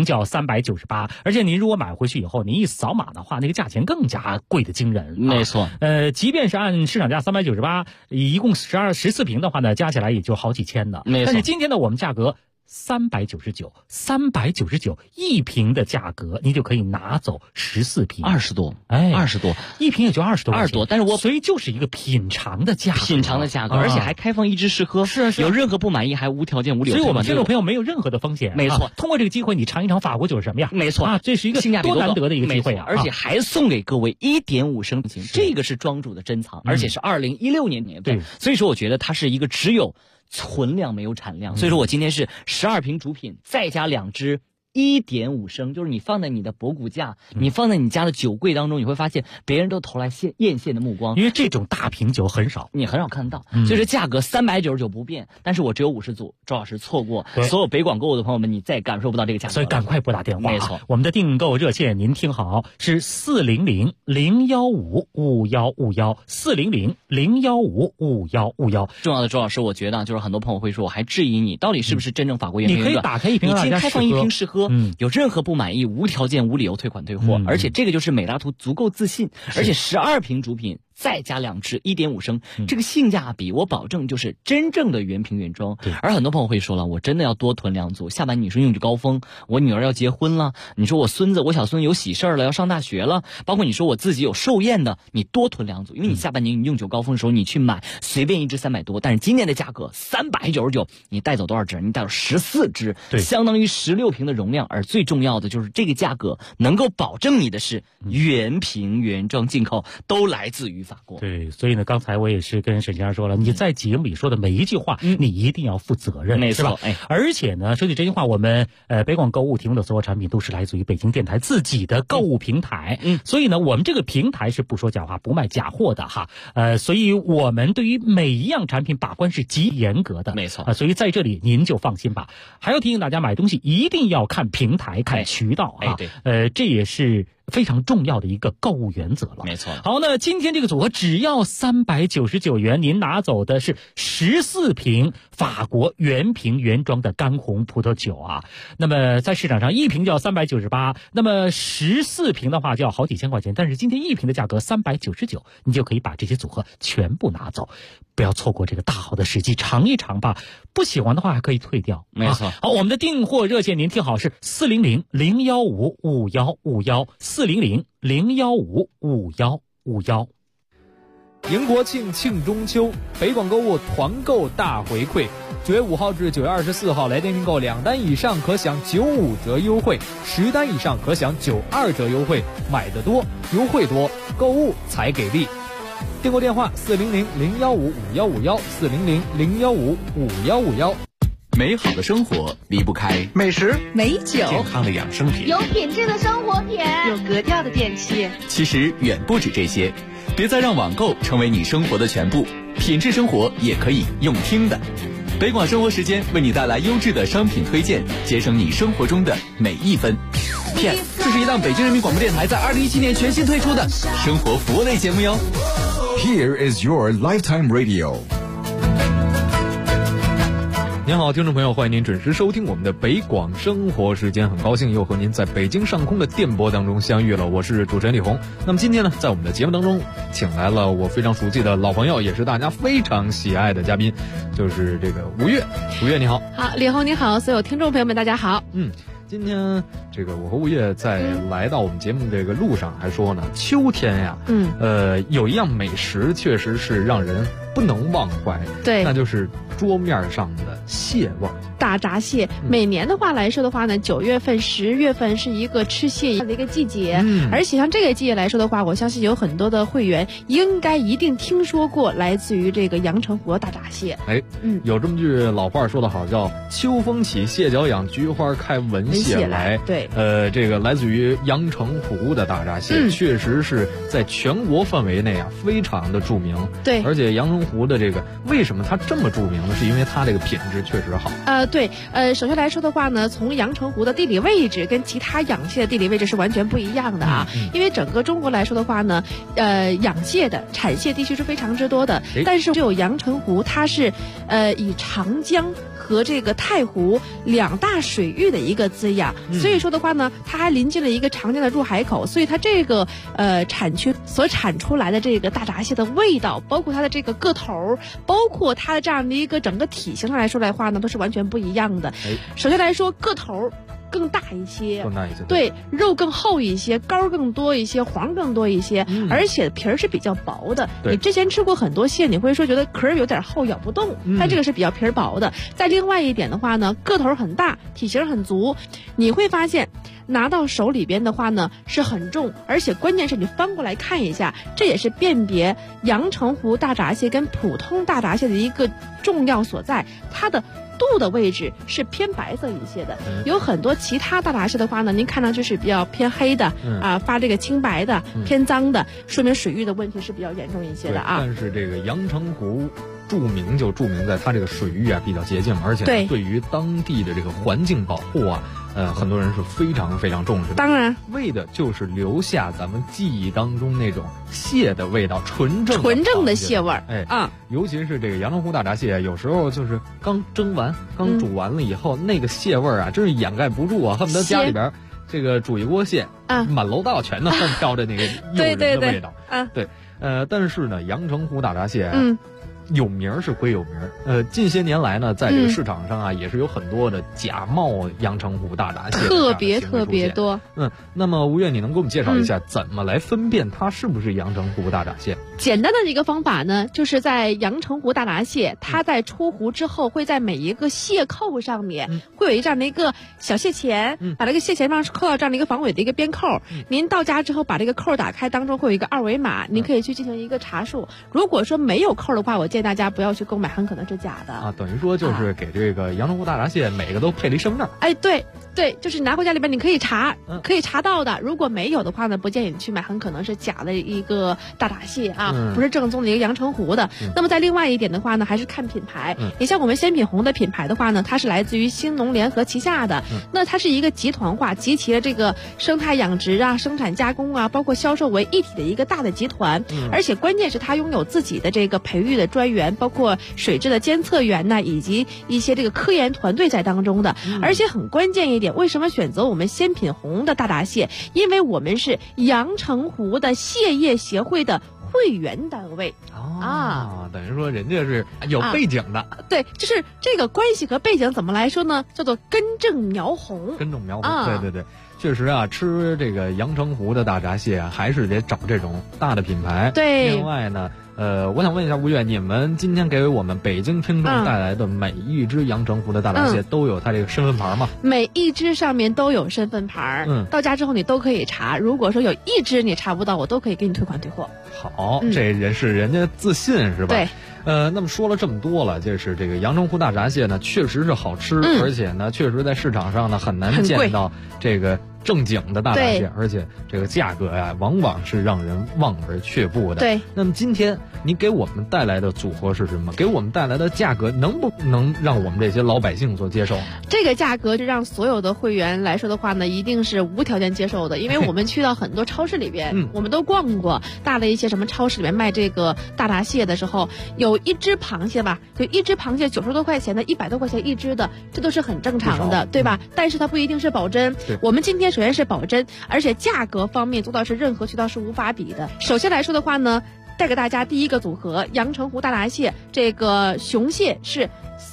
398，而且您如果买回去以后，您一扫码的话，那个价钱更加贵的惊人。 没错。 即便是按市场价398，一共14平的话呢，加起来也就好几千的。 没错。 但是今天呢，我们价格399一瓶的价格，你就可以拿走14瓶 ，20多，20多， 一瓶也就20多， 但是所以就是一个品尝的价格， 而且还开放一支试喝， 是有任何不满意还无条件无理由退款。 所以我们听众朋友没有任何的风险， 没错。 通过这个机会，你尝一尝法国酒是什么样？ 没错这是一个多难得的一个机会而且还送给各位1.5升瓶，这个是庄主的珍藏，而且是2016年年份，所以说我觉得它是一个只有存量没有产量，所以说我今天是12瓶主品，再加2支1.5升，就是你放在你的博古架，你放在你家的酒柜当中，你会发现别人都投来艳羡的目光， 因为这种大瓶酒很少， 你很少看到，所以说价格399不变，但是我只有50组，周老师错过所有北广购物的朋友们，你再感受不到这个价格， 所以赶快拨打电话。 没错， 我们的订购热线您听好，是400-015-5151，400-015-5151。 重要的周老师，我觉得就是很多朋友会说，我还质疑你到底是不是真正法国原瓶原你可以打开一瓶， 你先开放一瓶试喝，有任何不满意无条件无理由退款退货，而且这个就是美拉图足够自信，而且12瓶主品再加2支1.5升，这个性价比我保证就是真正的原瓶原装。而很多朋友会说了，我真的要多囤2组，下半年你说用酒高峰，我女儿要结婚了，你说我小孙有喜事了，要上大学了，包括你说我自己有寿宴的，你多囤2组，因为你下半年你用酒高峰的时候你去买随便一支300多，但是今年的价格399，你带走多少支？你带走14支，相当于16瓶的容量，而最重要的就是这个价格能够保证你的是原瓶原装进口，都来自于法国。 对，所以呢，刚才我也是跟沈先生说了，你在节目里说的每一句话，你一定要负责任， 没错， 是吧？而且呢，说起真心话，我们北广购物提供的所有产品都是来自于北京电台自己的购物平台，所以呢，我们这个平台是不说假话、不卖假货的哈，所以我们对于每一样产品把关是极严格的， 没错， 所以在这里您就放心吧。还要提醒大家，买东西一定要看平台、看渠道啊，这也是非常重要的一个购物原则了。 没错。 好，那今天这个组合只要399元，您拿走的是14瓶法国原瓶原装的干红葡萄酒啊。那么在市场上一瓶就要398，那么14瓶的话就要好几千块钱，但是今天一瓶的价格399，你就可以把这些组合全部拿走，不要错过这个大好的时机，尝一尝吧。不喜欢的话还可以退掉。 没错。 好，我们的订货热线您听好，是400-015-5151，400-015-5151。 迎国庆，庆中秋，北广购物团购大回馈，9月5号至9月24号来电订购2单以上可享95折优惠，10单以上可享92折优惠，买得多，优惠多，购物才给力。订购电话400-015-5151，400-015-5151。 美好的生活离不开美食、 美酒、 健康的养生品、 有品质的生活品、 有格调的电器。 其实远不止这些，别再让网购成为你生活的全部，品质生活也可以用听的。北广生活时间为你带来优质的商品推荐，节省你生活中的每一分。Yes， 这是一档北京人民广播电台在2017年全新推出的生活服务类节目哟。 Here is your lifetime radio。 您好，听众朋友，欢迎您准时收听我们的北广生活时间，很高兴又和您在北京上空的电波当中相遇了，我是主持人李红。那么今天呢，在我们的节目当中请来了我非常熟悉的老朋友，也是大家非常喜爱的嘉宾，就是这个吴越。吴越你好。 好，李红你好，所有听众朋友们大家好。 今天这个我和吴越在来到我们节目这个路上还说呢，秋天呀，有一样美食确实是让人不能忘怀， 对， 那就是桌面上的蟹味。 大闸蟹，每年的话来说的话呢，9月份、10月份是一个吃蟹的一个季节，而且像这个季节来说的话，我相信有很多的会员一定听说过来自于这个阳澄湖的大闸蟹。 有这么句老话说得好，叫秋风起，蟹脚痒，菊花开，闻蟹来。 对， 这个来自于阳澄湖的大闸蟹，确实是在全国范围内啊非常的著名。 对， 而且阳澄湖的这个为什么它这么著名呢？是因为它这个品质确实好。 对，首先来说的话呢，从阳澄湖的地理位置跟其他养蟹的地理位置是完全不一样的啊。因为整个中国来说的话呢，养蟹的产蟹地区是非常之多的，但是只有阳澄湖它是以长江和这个太湖2大水域的一个滋养，所以说的话呢，它还临近了一个长江的入海口，所以它这个产区所产出来的这个大闸蟹的味道，包括它的这个个头，包括它的这样的一个整个体型上来说的话呢，都是完全不一样的。首先来说，个头更大一些，对，肉更厚一些，膏更多一些，黄更多一些，而且皮儿是比较薄的。你之前吃过很多蟹，你会说觉得壳儿有点厚，咬不动，它这个是比较皮儿薄的。再另外一点的话呢，个头很大，体型很足，你会发现拿到手里边的话呢是很重，而且关键是你翻过来看一下，这也是辨别阳澄湖大闸蟹跟普通大闸蟹的一个重要所在，它的肚的位置是偏白色一些的，有很多其他大闸蟹的话呢，您看上去是比较偏黑的，发这个青白的，偏脏的，说明水域的问题是比较严重一些的啊。 但是这个阳澄湖著名在它这个水域啊比较洁净，而且对于当地的这个环境保护啊，很多人是非常非常重视的。 当然， 为的就是留下咱们记忆当中那种蟹的味道，纯正的蟹味儿。 尤其是这个阳澄湖大闸蟹，有时候就是刚蒸完、刚煮完了以后，那个蟹味儿啊，真是掩盖不住啊，恨不得家里边这个煮一锅蟹，满楼道全都飘着那个诱人的味道。对，但是呢，阳澄湖大闸蟹有名是归有名，近些年来呢，在这个市场上啊，也是有很多的假冒阳澄湖大闸蟹， 特别多。 那么吴越，你能给我们介绍一下怎么来分辨它是不是阳澄湖大闸蟹？ 简单的一个方法呢，就是在阳澄湖大闸蟹，它在出湖之后，会在每一个蟹扣上面会有这样的一个小蟹钳，把这个蟹钳上扣到这样的一个防伪的一个边扣。您到家之后把这个扣打开，当中会有一个2维码，您可以去进行一个查数。如果说没有扣的话，我建议大家不要去购买，很可能是假的啊。等于说就是给这个阳澄湖大闸蟹每个都配了一身份证。 哎，对，就是你拿回家里边你可以查，可以查到的。如果没有的话呢，不建议你去买，很可能是假的一个大闸蟹啊，不是正宗的一个阳澄湖的。那么在另外一点的话呢，还是看品牌。你像我们鲜品红的品牌的话呢，它是来自于兴农联合旗下的，那它是一个集团化，集齐了这个生态养殖啊、生产加工啊，包括销售为一体的一个大的集团。而且关键是它拥有自己的这个培育的专员，包括水质的监测员呢，以及一些这个科研团队在当中的。而且很关键一点，为什么选择我们鲜品红的大闸蟹？因为我们是阳澄湖的蟹业协会的会员单位等于说人家是有背景的。 对，就是这个关系和背景怎么来说呢？叫做根正苗红。 对，确实啊，吃这个阳澄湖的大闸蟹啊，还是得找这种大的品牌。 对， 另外呢，我想问一下吴越，你们今天给我们北京听众带来的每一只阳澄湖的大闸蟹都有它这个身份牌吗？ 每一只上面都有身份牌，到家之后你都可以查。如果说有一只你查不到，我都可以给你退款退货。 好，这人是人家自信是吧？ 对。 那么说了这么多了，就是这个阳澄湖大闸蟹呢，确实是好吃，而且呢，确实在市场上呢很难见到这个正经的大闸蟹，而且这个价格呀，往往是让人望而却步的。 对。 那么今天您给我们带来的组合是什么？给我们带来的价格能不能让我们这些老百姓所接受？ 这个价格是让所有的会员来说的话呢，一定是无条件接受的，因为我们去到很多超市里边，我们都逛过大的一些什么超市里面卖这个大闸蟹的时候，有一只螃蟹吧，就一只螃蟹90多块钱的，100多块钱一只的，这都是很正常的，对吧？但是它不一定是保真。我们今天首先是保真，而且价格方面做到是任何渠道是无法比的。首先来说的话呢，带给大家第一个组合，阳澄湖大闸蟹，这个雄蟹是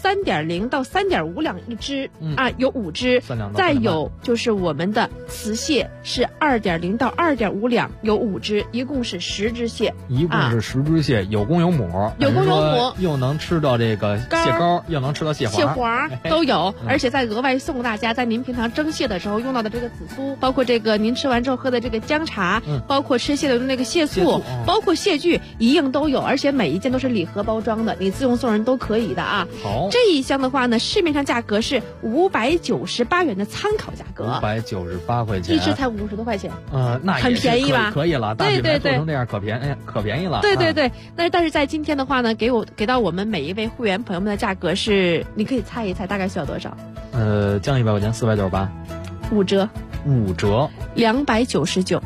3.0到3.5两一只，有5只。再有就是我们的雌蟹是2.0到2.5两，有5只，一共是10只蟹。 一共是10只蟹，有公有母，又能吃到这个蟹膏，又能吃到蟹黄都有。而且再额外送大家，在您平常蒸蟹的时候用到的这个紫苏，包括这个您吃完之后喝的这个姜茶，包括吃蟹的那个蟹醋，包括蟹具，一应都有。而且每一件都是礼盒包装的，你自用送人都可以的啊。 好。 这一箱的话呢，市面上价格是598元的参考价格 ，598块钱， 一只才50多块钱， 那很便宜吧？ 可以了，大品牌做成这样可便宜了。 对，但是在今天的话呢，给到我们每一位会员朋友们的价格是，你可以猜一猜大概需要多少？ 降100块钱，498，5 折。 5折 ，299。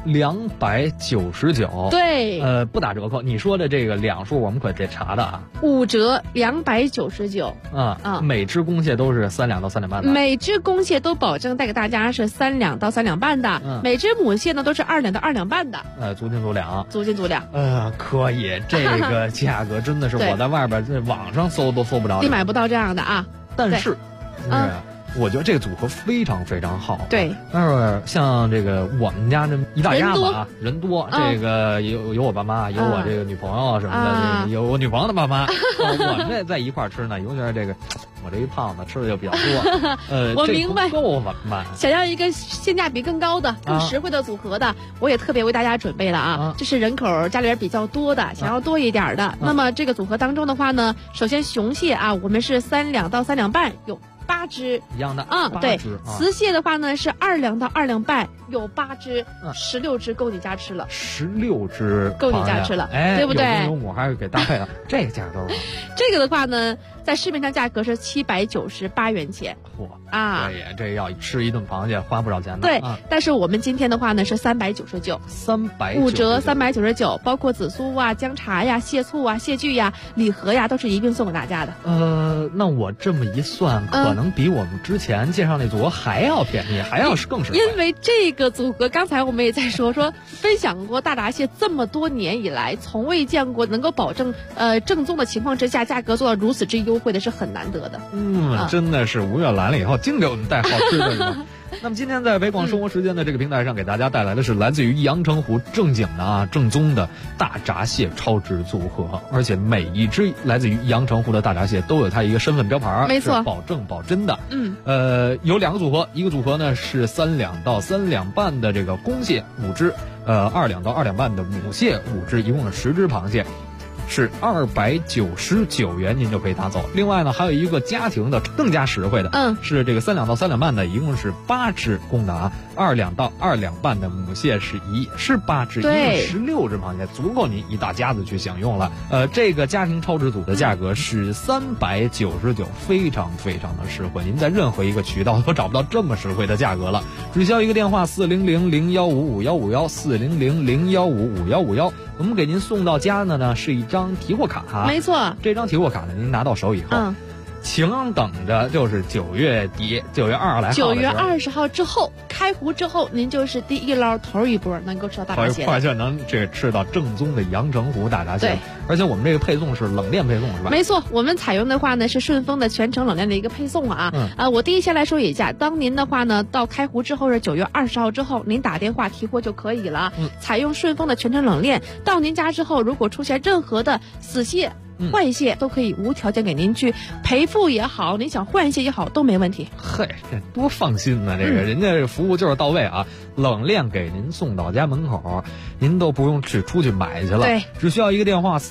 299。 对。 不打折扣。你说的这个两数我们可得查的啊。 5折299。 每只公蟹都是3两到3两半的。 每只公蟹都保证带给大家是3两到3两半的。每只母蟹呢都是2两到2两半的。 足斤足两。 足斤足两。 可以，这个价格真的是我在外边在网上搜都搜不着。 你买不到这样的啊。 但是，我觉得这个组合非常非常好。 对。 但是像这个我们家这一大家子啊，人多，这个有我爸妈，有我这个女朋友什么的，有我女朋友的爸妈，我们这在一块吃呢，尤其是这个我这一胖子吃的就比较多。 我明白。 够我们想要一个性价比更高的、更实惠的组合的，我也特别为大家准备了啊。这是人口家里人比较多的，想要多一点的。那么这个组合当中的话呢，首先雄蟹啊，我们是3两到3两半，有8只一样的。 对。雌蟹的话呢是2两到2两半，有8只，16只够你家吃了。 16只够你家吃了，对不对？ 有母还是给搭配了，这个价格。 这个的话呢，在市面上价格是798元钱。 对，这要吃一顿螃蟹花不少钱的。 对，但是我们今天的话呢是399。5折399，包括紫苏啊、姜茶呀、蟹醋啊、蟹具呀、礼盒呀，都是一并送给大家的。 那我这么一算，可能比我们之前介绍那组合还要便宜，还要更实惠。 因为这个组合，刚才我们也在说分享过大闸蟹这么多年以来，从未见过能够保证正宗的情况之下，价格做到如此之优惠的是很难得的。 真的是5月来了以后，净给我们带好吃的。那么今天在北广生活时间的这个平台上，给大家带来的是来自于阳澄湖正经的正宗的大闸蟹超值组合，而且每一只来自于阳澄湖的大闸蟹都有它一个身份标牌， 没错， 是保证保真的。有2个组合，一个组合呢是3两到3两半的这个公蟹5只，2两到2两半的母蟹5只，一共是10只螃蟹。是299元，您就可以拿走。另外呢，还有一个家庭的更加实惠的，是这个3两到3两半的，一共是8只公的2两到2两半的母蟹是8只，一共16只螃蟹，足够您一大家子去享用了。这个家庭超值组的价格是399，非常非常的实惠，您在任何一个渠道都找不到这么实惠的价格了。只需要一个电话400-015-5151，400-015-5151，我们给您送到家的呢是一张提货卡。 没错， 这张提货卡呢，您拿到手以后，请等着就是9月底9月20来号 9月20号之后开湖之后，您就是第一捞头一波能够吃到大闸蟹， 快就能吃到正宗的阳澄湖大闸蟹。 对， 而且我们这个配送是冷链配送，是吧？ 没错，我们采用的话呢是顺丰的全程冷链的一个配送我第一先来说一下，当您的话呢到开湖之后是9月20号之后，您打电话提货就可以了。采用顺丰的全程冷链，到您家之后，如果出现任何的死蟹、坏蟹，都可以无条件给您去赔付也好，您想换蟹也好，都没问题。 嘿，这多放心呢！这个人家这服务就是到位啊，冷链给您送到家门口，您都不用出去买去了。 对， 只需要一个电话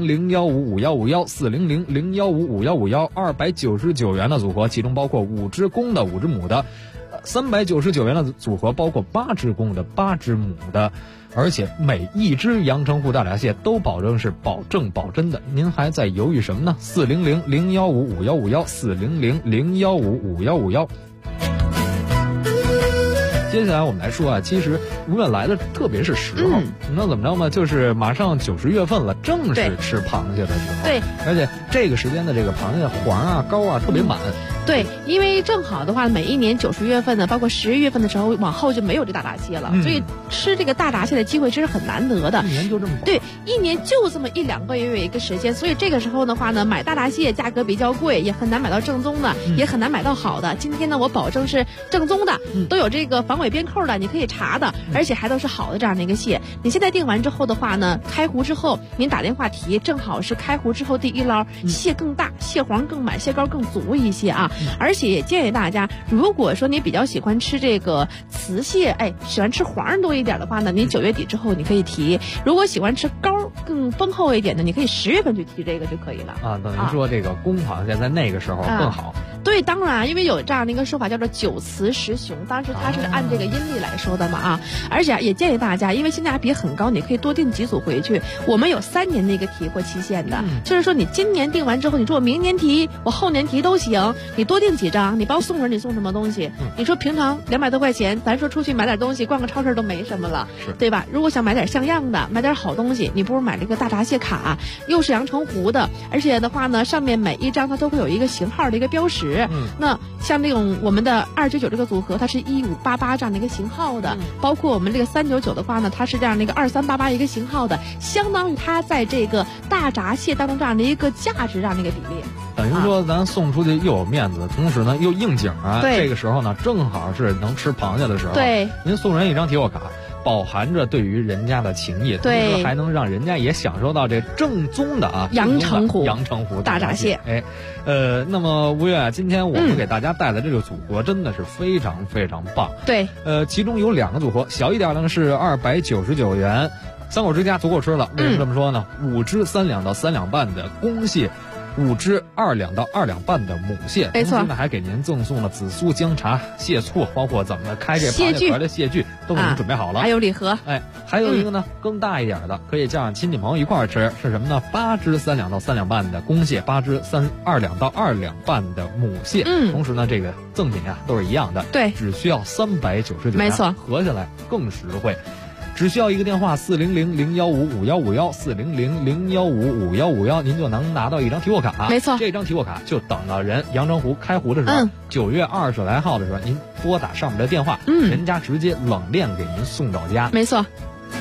400-015-5151，400-015-5151，299元的组合，其中包括5只公的5只母的，399元的组合包括8只公的8只母的。而且每一只阳澄湖大闸蟹都保证是保证保真的，您还在犹豫什么呢？400-015-5151，400-015-5151。接下来我们来说其实5月来的特别是时候，那怎么着呢？就是马上9、10月份了，正是吃螃蟹的时候。 对， 而且这个时间的这个螃蟹黄膏特别满。 对，因为正好的话，每一年9、10月份呢，包括11月份的时候，往后就没有这大闸蟹了，所以吃这个大闸蟹的机会真是很难得的。 一年就这么对，一年就这么1、2个月有一个时间，所以这个时候的话呢，买大闸蟹价格比较贵，也很难买到正宗的，也很难买到好的。今天呢，我保证是正宗的，都有这个防伪边扣的，你可以查的，而且还都是好的这样的一个蟹。你现在订完之后的话呢，开湖之后您打电话提，正好是开湖之后第一捞，蟹更大，蟹黄更满，蟹膏更足一些而且也建议大家，如果说你比较喜欢吃这个雌蟹，喜欢吃黄多一点的话呢，你9月底之后你可以提；如果喜欢吃膏更丰厚一点的，你可以10月份去提这个就可以了。 等于说这个公螃蟹在那个时候更好。 对，当然，因为有这样的一个说法叫做9雌10雄，当时它是按这个阴历来说的嘛啊。而且也建议大家，因为性价比很高，你可以多订几组回去。我们有3年的一个提货期限的，就是说你今年订完之后，你说我明年提，我后年提都行，你多订几张，你包送人，你送什么东西？你说平常200多块钱，咱说出去买点东西，逛个超市都没什么了，对吧？如果想买点像样的，买点好东西，你不如买这个大闸蟹卡，又是阳澄湖的，而且的话呢，上面每一张它都会有一个型号的一个标识。那像这种我们的299这个组合，它是1588这样的一个型号的，包括我们这个399的话呢，它是这样的一个2388一个型号的，相当于它在这个大闸蟹当中这样的一个价值这样的一个比例。 等于说咱送出去又有面子，同时呢又应景啊。这个时候呢，正好是能吃螃蟹的时候。 对， 您送人一张提货卡，饱含着对于人家的情谊，同时还能让人家也享受到这正宗的啊阳澄湖大闸蟹。哎，那么吴越啊，今天我们给大家带来这个组合真的是非常非常棒。 对， 其中有2个组合，小一点的是299元，三口之家足够吃了。为什么这么说呢？5只3两到3两半的公蟹。5只2两到2两半的母蟹， 没错， 同时呢还给您赠送了紫苏、姜茶、蟹醋，包括怎么开这螃蟹壳的蟹具都给您准备好了， 还有礼盒。 哎，还有一个呢，更大一点的，可以叫上亲戚朋友一块儿吃，是什么呢？8只3两到3两半的公蟹，8只2两到2两半的母蟹。同时呢，这个赠品啊都是一样的， 对， 只需要399元， 没错， 合下来更实惠。只需要一个电话400-015-5151，400-015-5151，您就能拿到一张提货卡。 没错， 这张提货卡就等到人阳澄湖开湖的时候，9月20来号的时候，您拨打上面的电话，人家直接冷链给您送到家。 没错。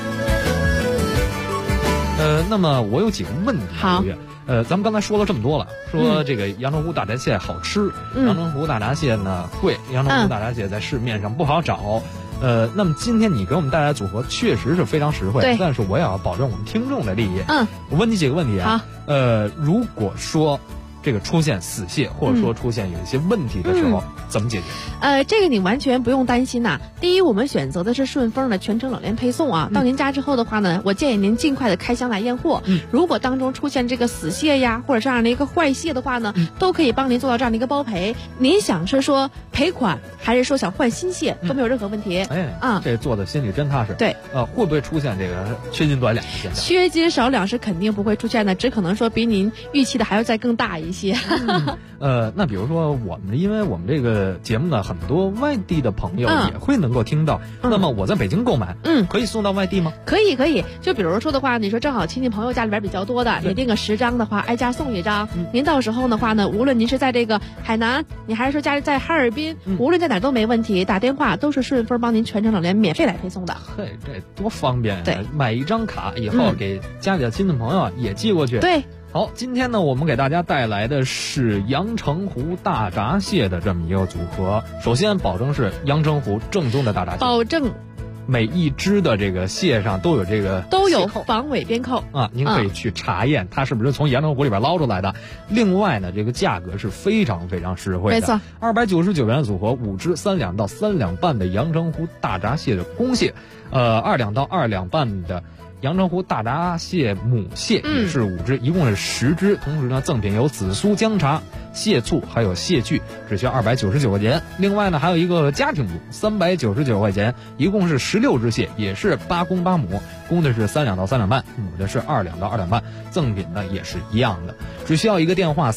那么我有几个问题。 好。 咱们刚才说了这么多了，说这个阳澄湖大闸蟹好吃，阳澄湖大闸蟹呢贵，阳澄湖大闸蟹在市面上不好找。那么今天你给我们带来的组合确实是非常实惠，但是我也要保证我们听众的利益。我问你几个问题啊。如果说这个出现死蟹，或者说出现有一些问题的时候，怎么解决？ 这个你完全不用担心呐。第一，我们选择的是顺丰的全程冷链配送啊。到您家之后的话呢，我建议您尽快的开箱来验货。如果当中出现这个死蟹呀，或者这样的一个坏蟹的话呢，都可以帮您做到这样的一个包赔。您想是说赔款，还是说想换新蟹，都没有任何问题。 这做的心里真踏实。 对， 会不会出现这个缺斤短两的现象？ 缺斤少两是肯定不会出现的，只可能说比您预期的还要再更大一些。 那比如说因为我们这个节目呢，很多外地的朋友也会能够听到。那么我在北京购买，可以送到外地吗？ 可以。就比如说的话，你说正好亲戚朋友家里边比较多的，你订个10张的话，挨家送1张。您到时候的话呢，无论您是在这个海南，你还是说家里在哈尔滨，无论在哪都没问题，打电话都是顺丰帮您全程冷链免费来配送的。 嘿，这多方便呀！ 对， 买1张卡以后给家里的亲戚朋友也寄过去。 对。 好，今天呢，我们给大家带来的是阳澄湖大闸蟹的这么一个组合。首先，保证是阳澄湖正宗的大闸蟹， 保证每一只的这个蟹上都有这个都有防伪边扣啊，您可以去查验它是不是从阳澄湖里边捞出来的。另外呢，这个价格是非常非常实惠的， 没错 ，299元的组合，5只3两到3两半的阳澄湖大闸蟹的公蟹，2两到2两半的阳澄湖大闸蟹母蟹也是5只，一共是10只。同时呢，赠品有紫苏、姜茶、蟹醋，还有蟹具，只需要299块钱。另外呢，还有一个家庭组，399块钱，一共是16只蟹，也是8公8母，公的是3两到3两半，母的是2两到2两半。赠品呢也是一样的，只需要一个电话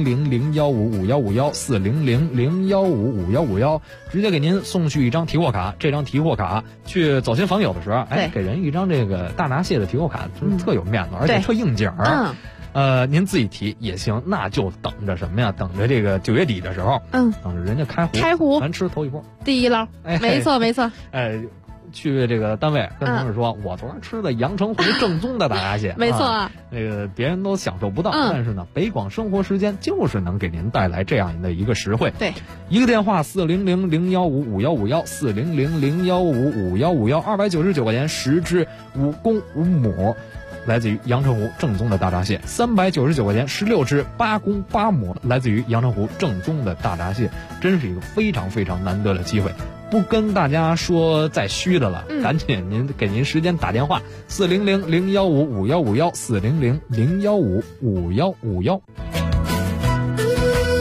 400-015-5151，400-015-5151，直接给您送去一张提货卡。这张提货卡去走亲访友的时候，给人一张这个大闸蟹的提货卡，特有面子，而且特应景儿。您自己提也行，那就等着什么呀？等着这个9月底的时候，等着人家开湖，咱吃头一波， 第一捞。没错。 去这个单位跟同事说，我昨天吃的阳澄湖正宗的大闸蟹， 没错， 那个别人都享受不到，但是呢，北广生活时间就是能给您带来这样的一个实惠。 对， 一个电话400-015-5151，400-015-5151，299块钱10只5公5母。来自于阳澄湖正宗的大闸蟹，399块钱16只8公8母，来自于阳澄湖正宗的大闸蟹，真是一个非常非常难得的机会。不跟大家说再虚的了，赶紧给您时间打电话400-015-5151，400-015-5151。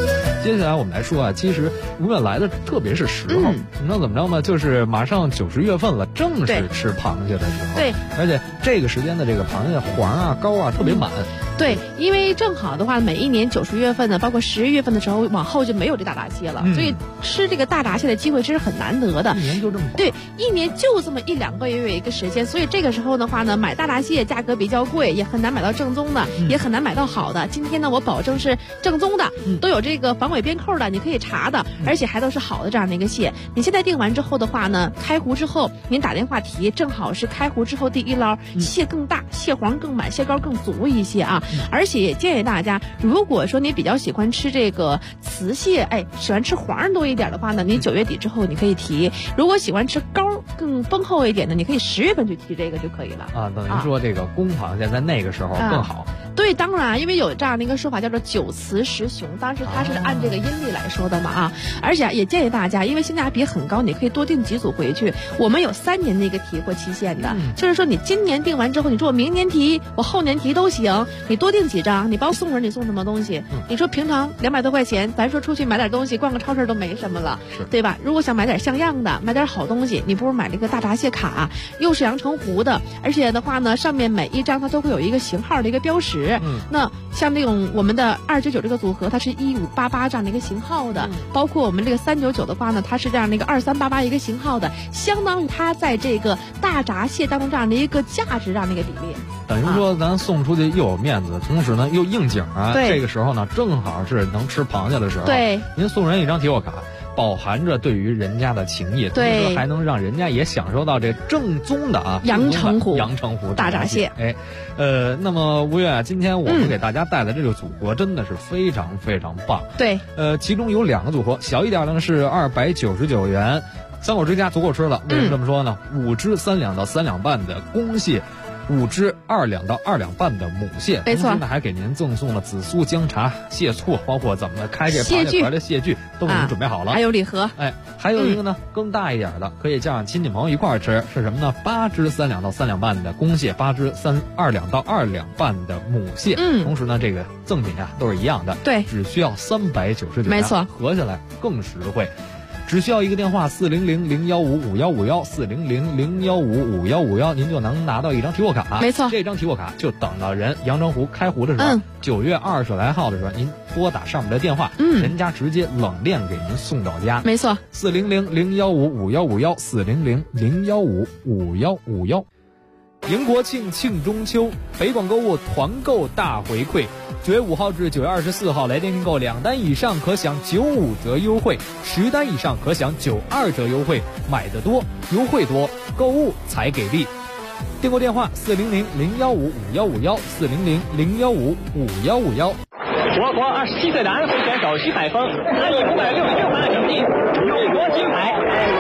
接下来我们来说啊，其实5月来的特别是时候，你知道怎么着吗？就是马上9、10月份了，正是吃螃蟹的时候。 对， 而且这个时间的这个螃蟹黄啊、膏啊特别满。 对，因为正好的话，每一年9、10月份呢，包括11月份的时候，往后就没有这大闸蟹了，所以吃这个大闸蟹的机会其实很难得的。 一年就这么对，一年就这么1、2个月有一个时间，所以这个时候的话呢，买大闸蟹价格比较贵，也很难买到正宗的，也很难买到好的。今天呢，我保证是正宗的，都有这个防伪边扣的，你可以查的，而且还都是好的这样的一个蟹。你现在订完之后的话呢，开湖之后您打电话提，正好是开湖之后第一捞，蟹更大，蟹黄更满，蟹膏更足一些啊。而且也建议大家，如果说你比较喜欢吃这个雌蟹，喜欢吃黄多一点的话呢，你9月底之后你可以提；如果喜欢吃膏更丰厚一点的，你可以10月份去提这个就可以了。 啊，等于说这个公螃蟹在那个时候更好。 对，当然，因为有这样的一个说法叫做9雌10雄，当时它是按这个阴历来说的嘛啊。而且也建议大家，因为性价比很高，你可以多订几组回去。我们有3年的一个提货期限的，就是说你今年订完之后，你说我明年提，我后年提都行，你多订几张，你包括送人，你送什么东西？你说平常200多块钱，咱说出去买点东西，逛个超市都没什么了，对吧？如果想买点像样的，买点好东西，你不如买这个大闸蟹卡，又是阳澄湖的，而且的话呢，上面每一张它都会有一个型号的一个标识。那像那种我们的299这个组合，它是1588这样的一个型号的，包括我们这个399的话呢，它是这样的一个2388一个型号的，相当于它在这个大闸蟹当中这样的一个价值这样的一个比例。 等于说咱送出去又有面子，同时呢又应景啊。这个时候呢，正好是能吃螃蟹的时候。 对， 您送人一张提货卡，饱含着对于人家的情谊，同时还能让人家也享受到这正宗的啊阳澄湖大闸蟹。那么吴越啊，今天我们给大家带的这个组合真的是非常非常棒。 对， 其中有2个组合，小一点的是299元，3口之家足够吃了。为什么这么说呢？5只3两到3两半的公蟹，5只2两到2两半的母蟹， 没错， 同时呢还给您赠送了紫苏、姜茶、蟹醋，包括怎么开这螃蟹壳的蟹具都给您准备好了， 还有礼盒。 还有一个呢更大一点的，可以叫上亲戚朋友一块儿吃，是什么呢？8只3两到3两半的公蟹，8只2两到2两半的母蟹。同时呢这个赠品啊都是一样的， 对， 只需要399元， 没错， 合下来更实惠。只需要一个电话400-015-5151 400-015-5151，您就能拿到一张提货卡。 没错， 这张提货卡就等到人阳澄湖开湖的时候，9月20来号的时候，您拨打上面的电话，人家直接冷链给您送到家。 没错 ，400-015-5151 400-015-5151。迎国庆，庆中秋，北广购物团购大回馈，9月5号至9月24号来电订购2单以上可享95折优惠，10单以上可享92折优惠，买得多，优惠多，购物才给力。订购电话400-015-5151 400-015-5151。 我国27岁的安徽选手徐海峰，他以566分的成绩荣夺金牌。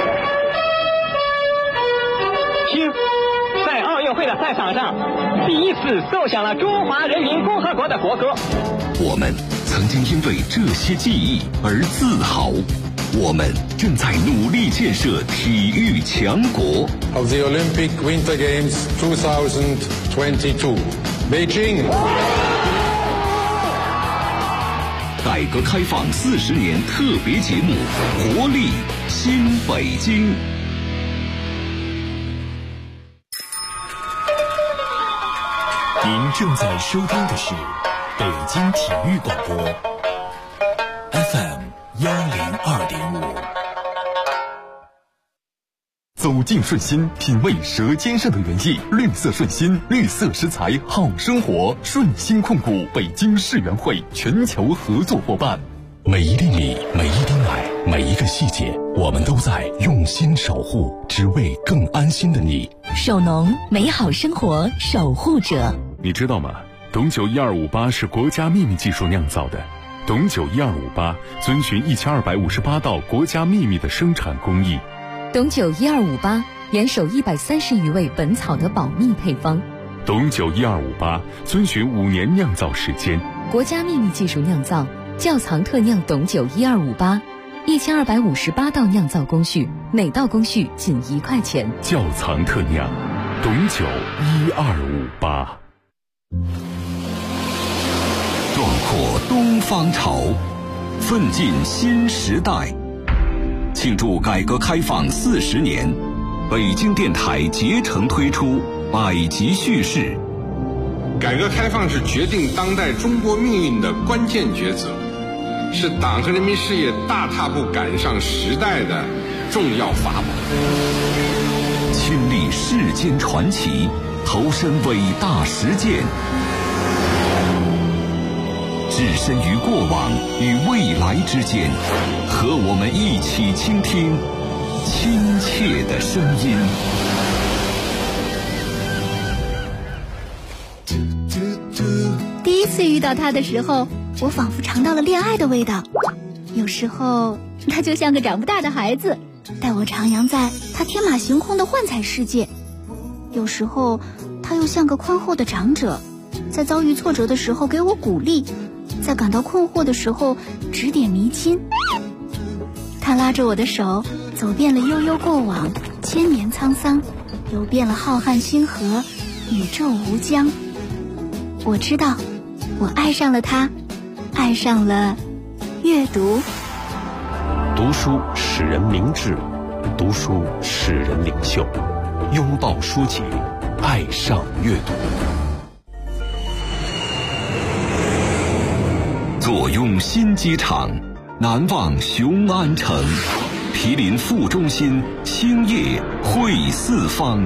在奥运会的赛场上，第一次奏响了中华人民共和国的国歌。 我们曾经因为这些记忆而自豪，我们正在努力建设体育强国。 Of the Olympic Winter Games 2022, Beijing。 改革开放40年特别节目，活力新北京。您正在收听的是北京体育广播 FM 102.5。 走进顺心，品味舌尖上的原意。绿色顺心，绿色食材好生活。顺心控股北京世园会全球合作伙伴。 每一粒米，每一滴奶，每一个细节，我们都在用心守护，只为更安心的你。 守农，美好生活守护者。 你知道吗？董酒1258是国家秘密技术酿造的。董酒1258遵循1258道国家秘密的生产工艺。 董酒1258严守130余味本草的保密配方。 董酒1258遵循5年酿造时间。 国家秘密技术酿造，窖藏特酿董酒1258，1258道酿造工序，每道工序仅1块钱。 窖藏特酿，董酒1258。 壮阔东方潮， 奋进新时代。庆祝改革开放40年，北京电台竭诚推出百集叙事。 改革开放是决定当代中国命运的关键抉择，是党和人民事业大踏步赶上时代的重要法宝。 亲历世间传奇，投身伟大实践，置身于过往与未来之间，和我们一起倾听亲切的声音。 第一次遇到他的时候，我仿佛尝到了恋爱的味道。有时候他就像个长不大的孩子，带我徜徉在他天马行空的幻彩世界。有时候他又像个宽厚的长者，在遭遇挫折的时候给我鼓励，在感到困惑的时候指点迷津。他拉着我的手，走遍了悠悠过往，千年沧桑，游遍了浩瀚星河，宇宙无疆。我知道，我爱上了他，爱上了阅读。 读书使人明智，读书使人领袖。拥抱书籍，爱上阅读。 坐拥新机场，难忘雄安城。毗邻副中心，兴业汇四方。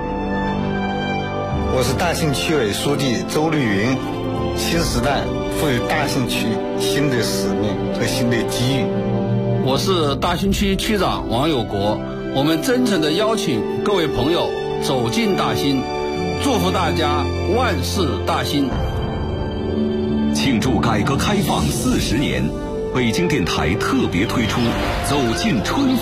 我是大兴区委书记周绿云。新时代赋予大兴区新的使命和新的机遇。 我是大兴区区长王有国。我们真诚地邀请各位朋友走进大兴，祝福大家万事大兴。 庆祝改革开放40年，北京电台特别推出走进春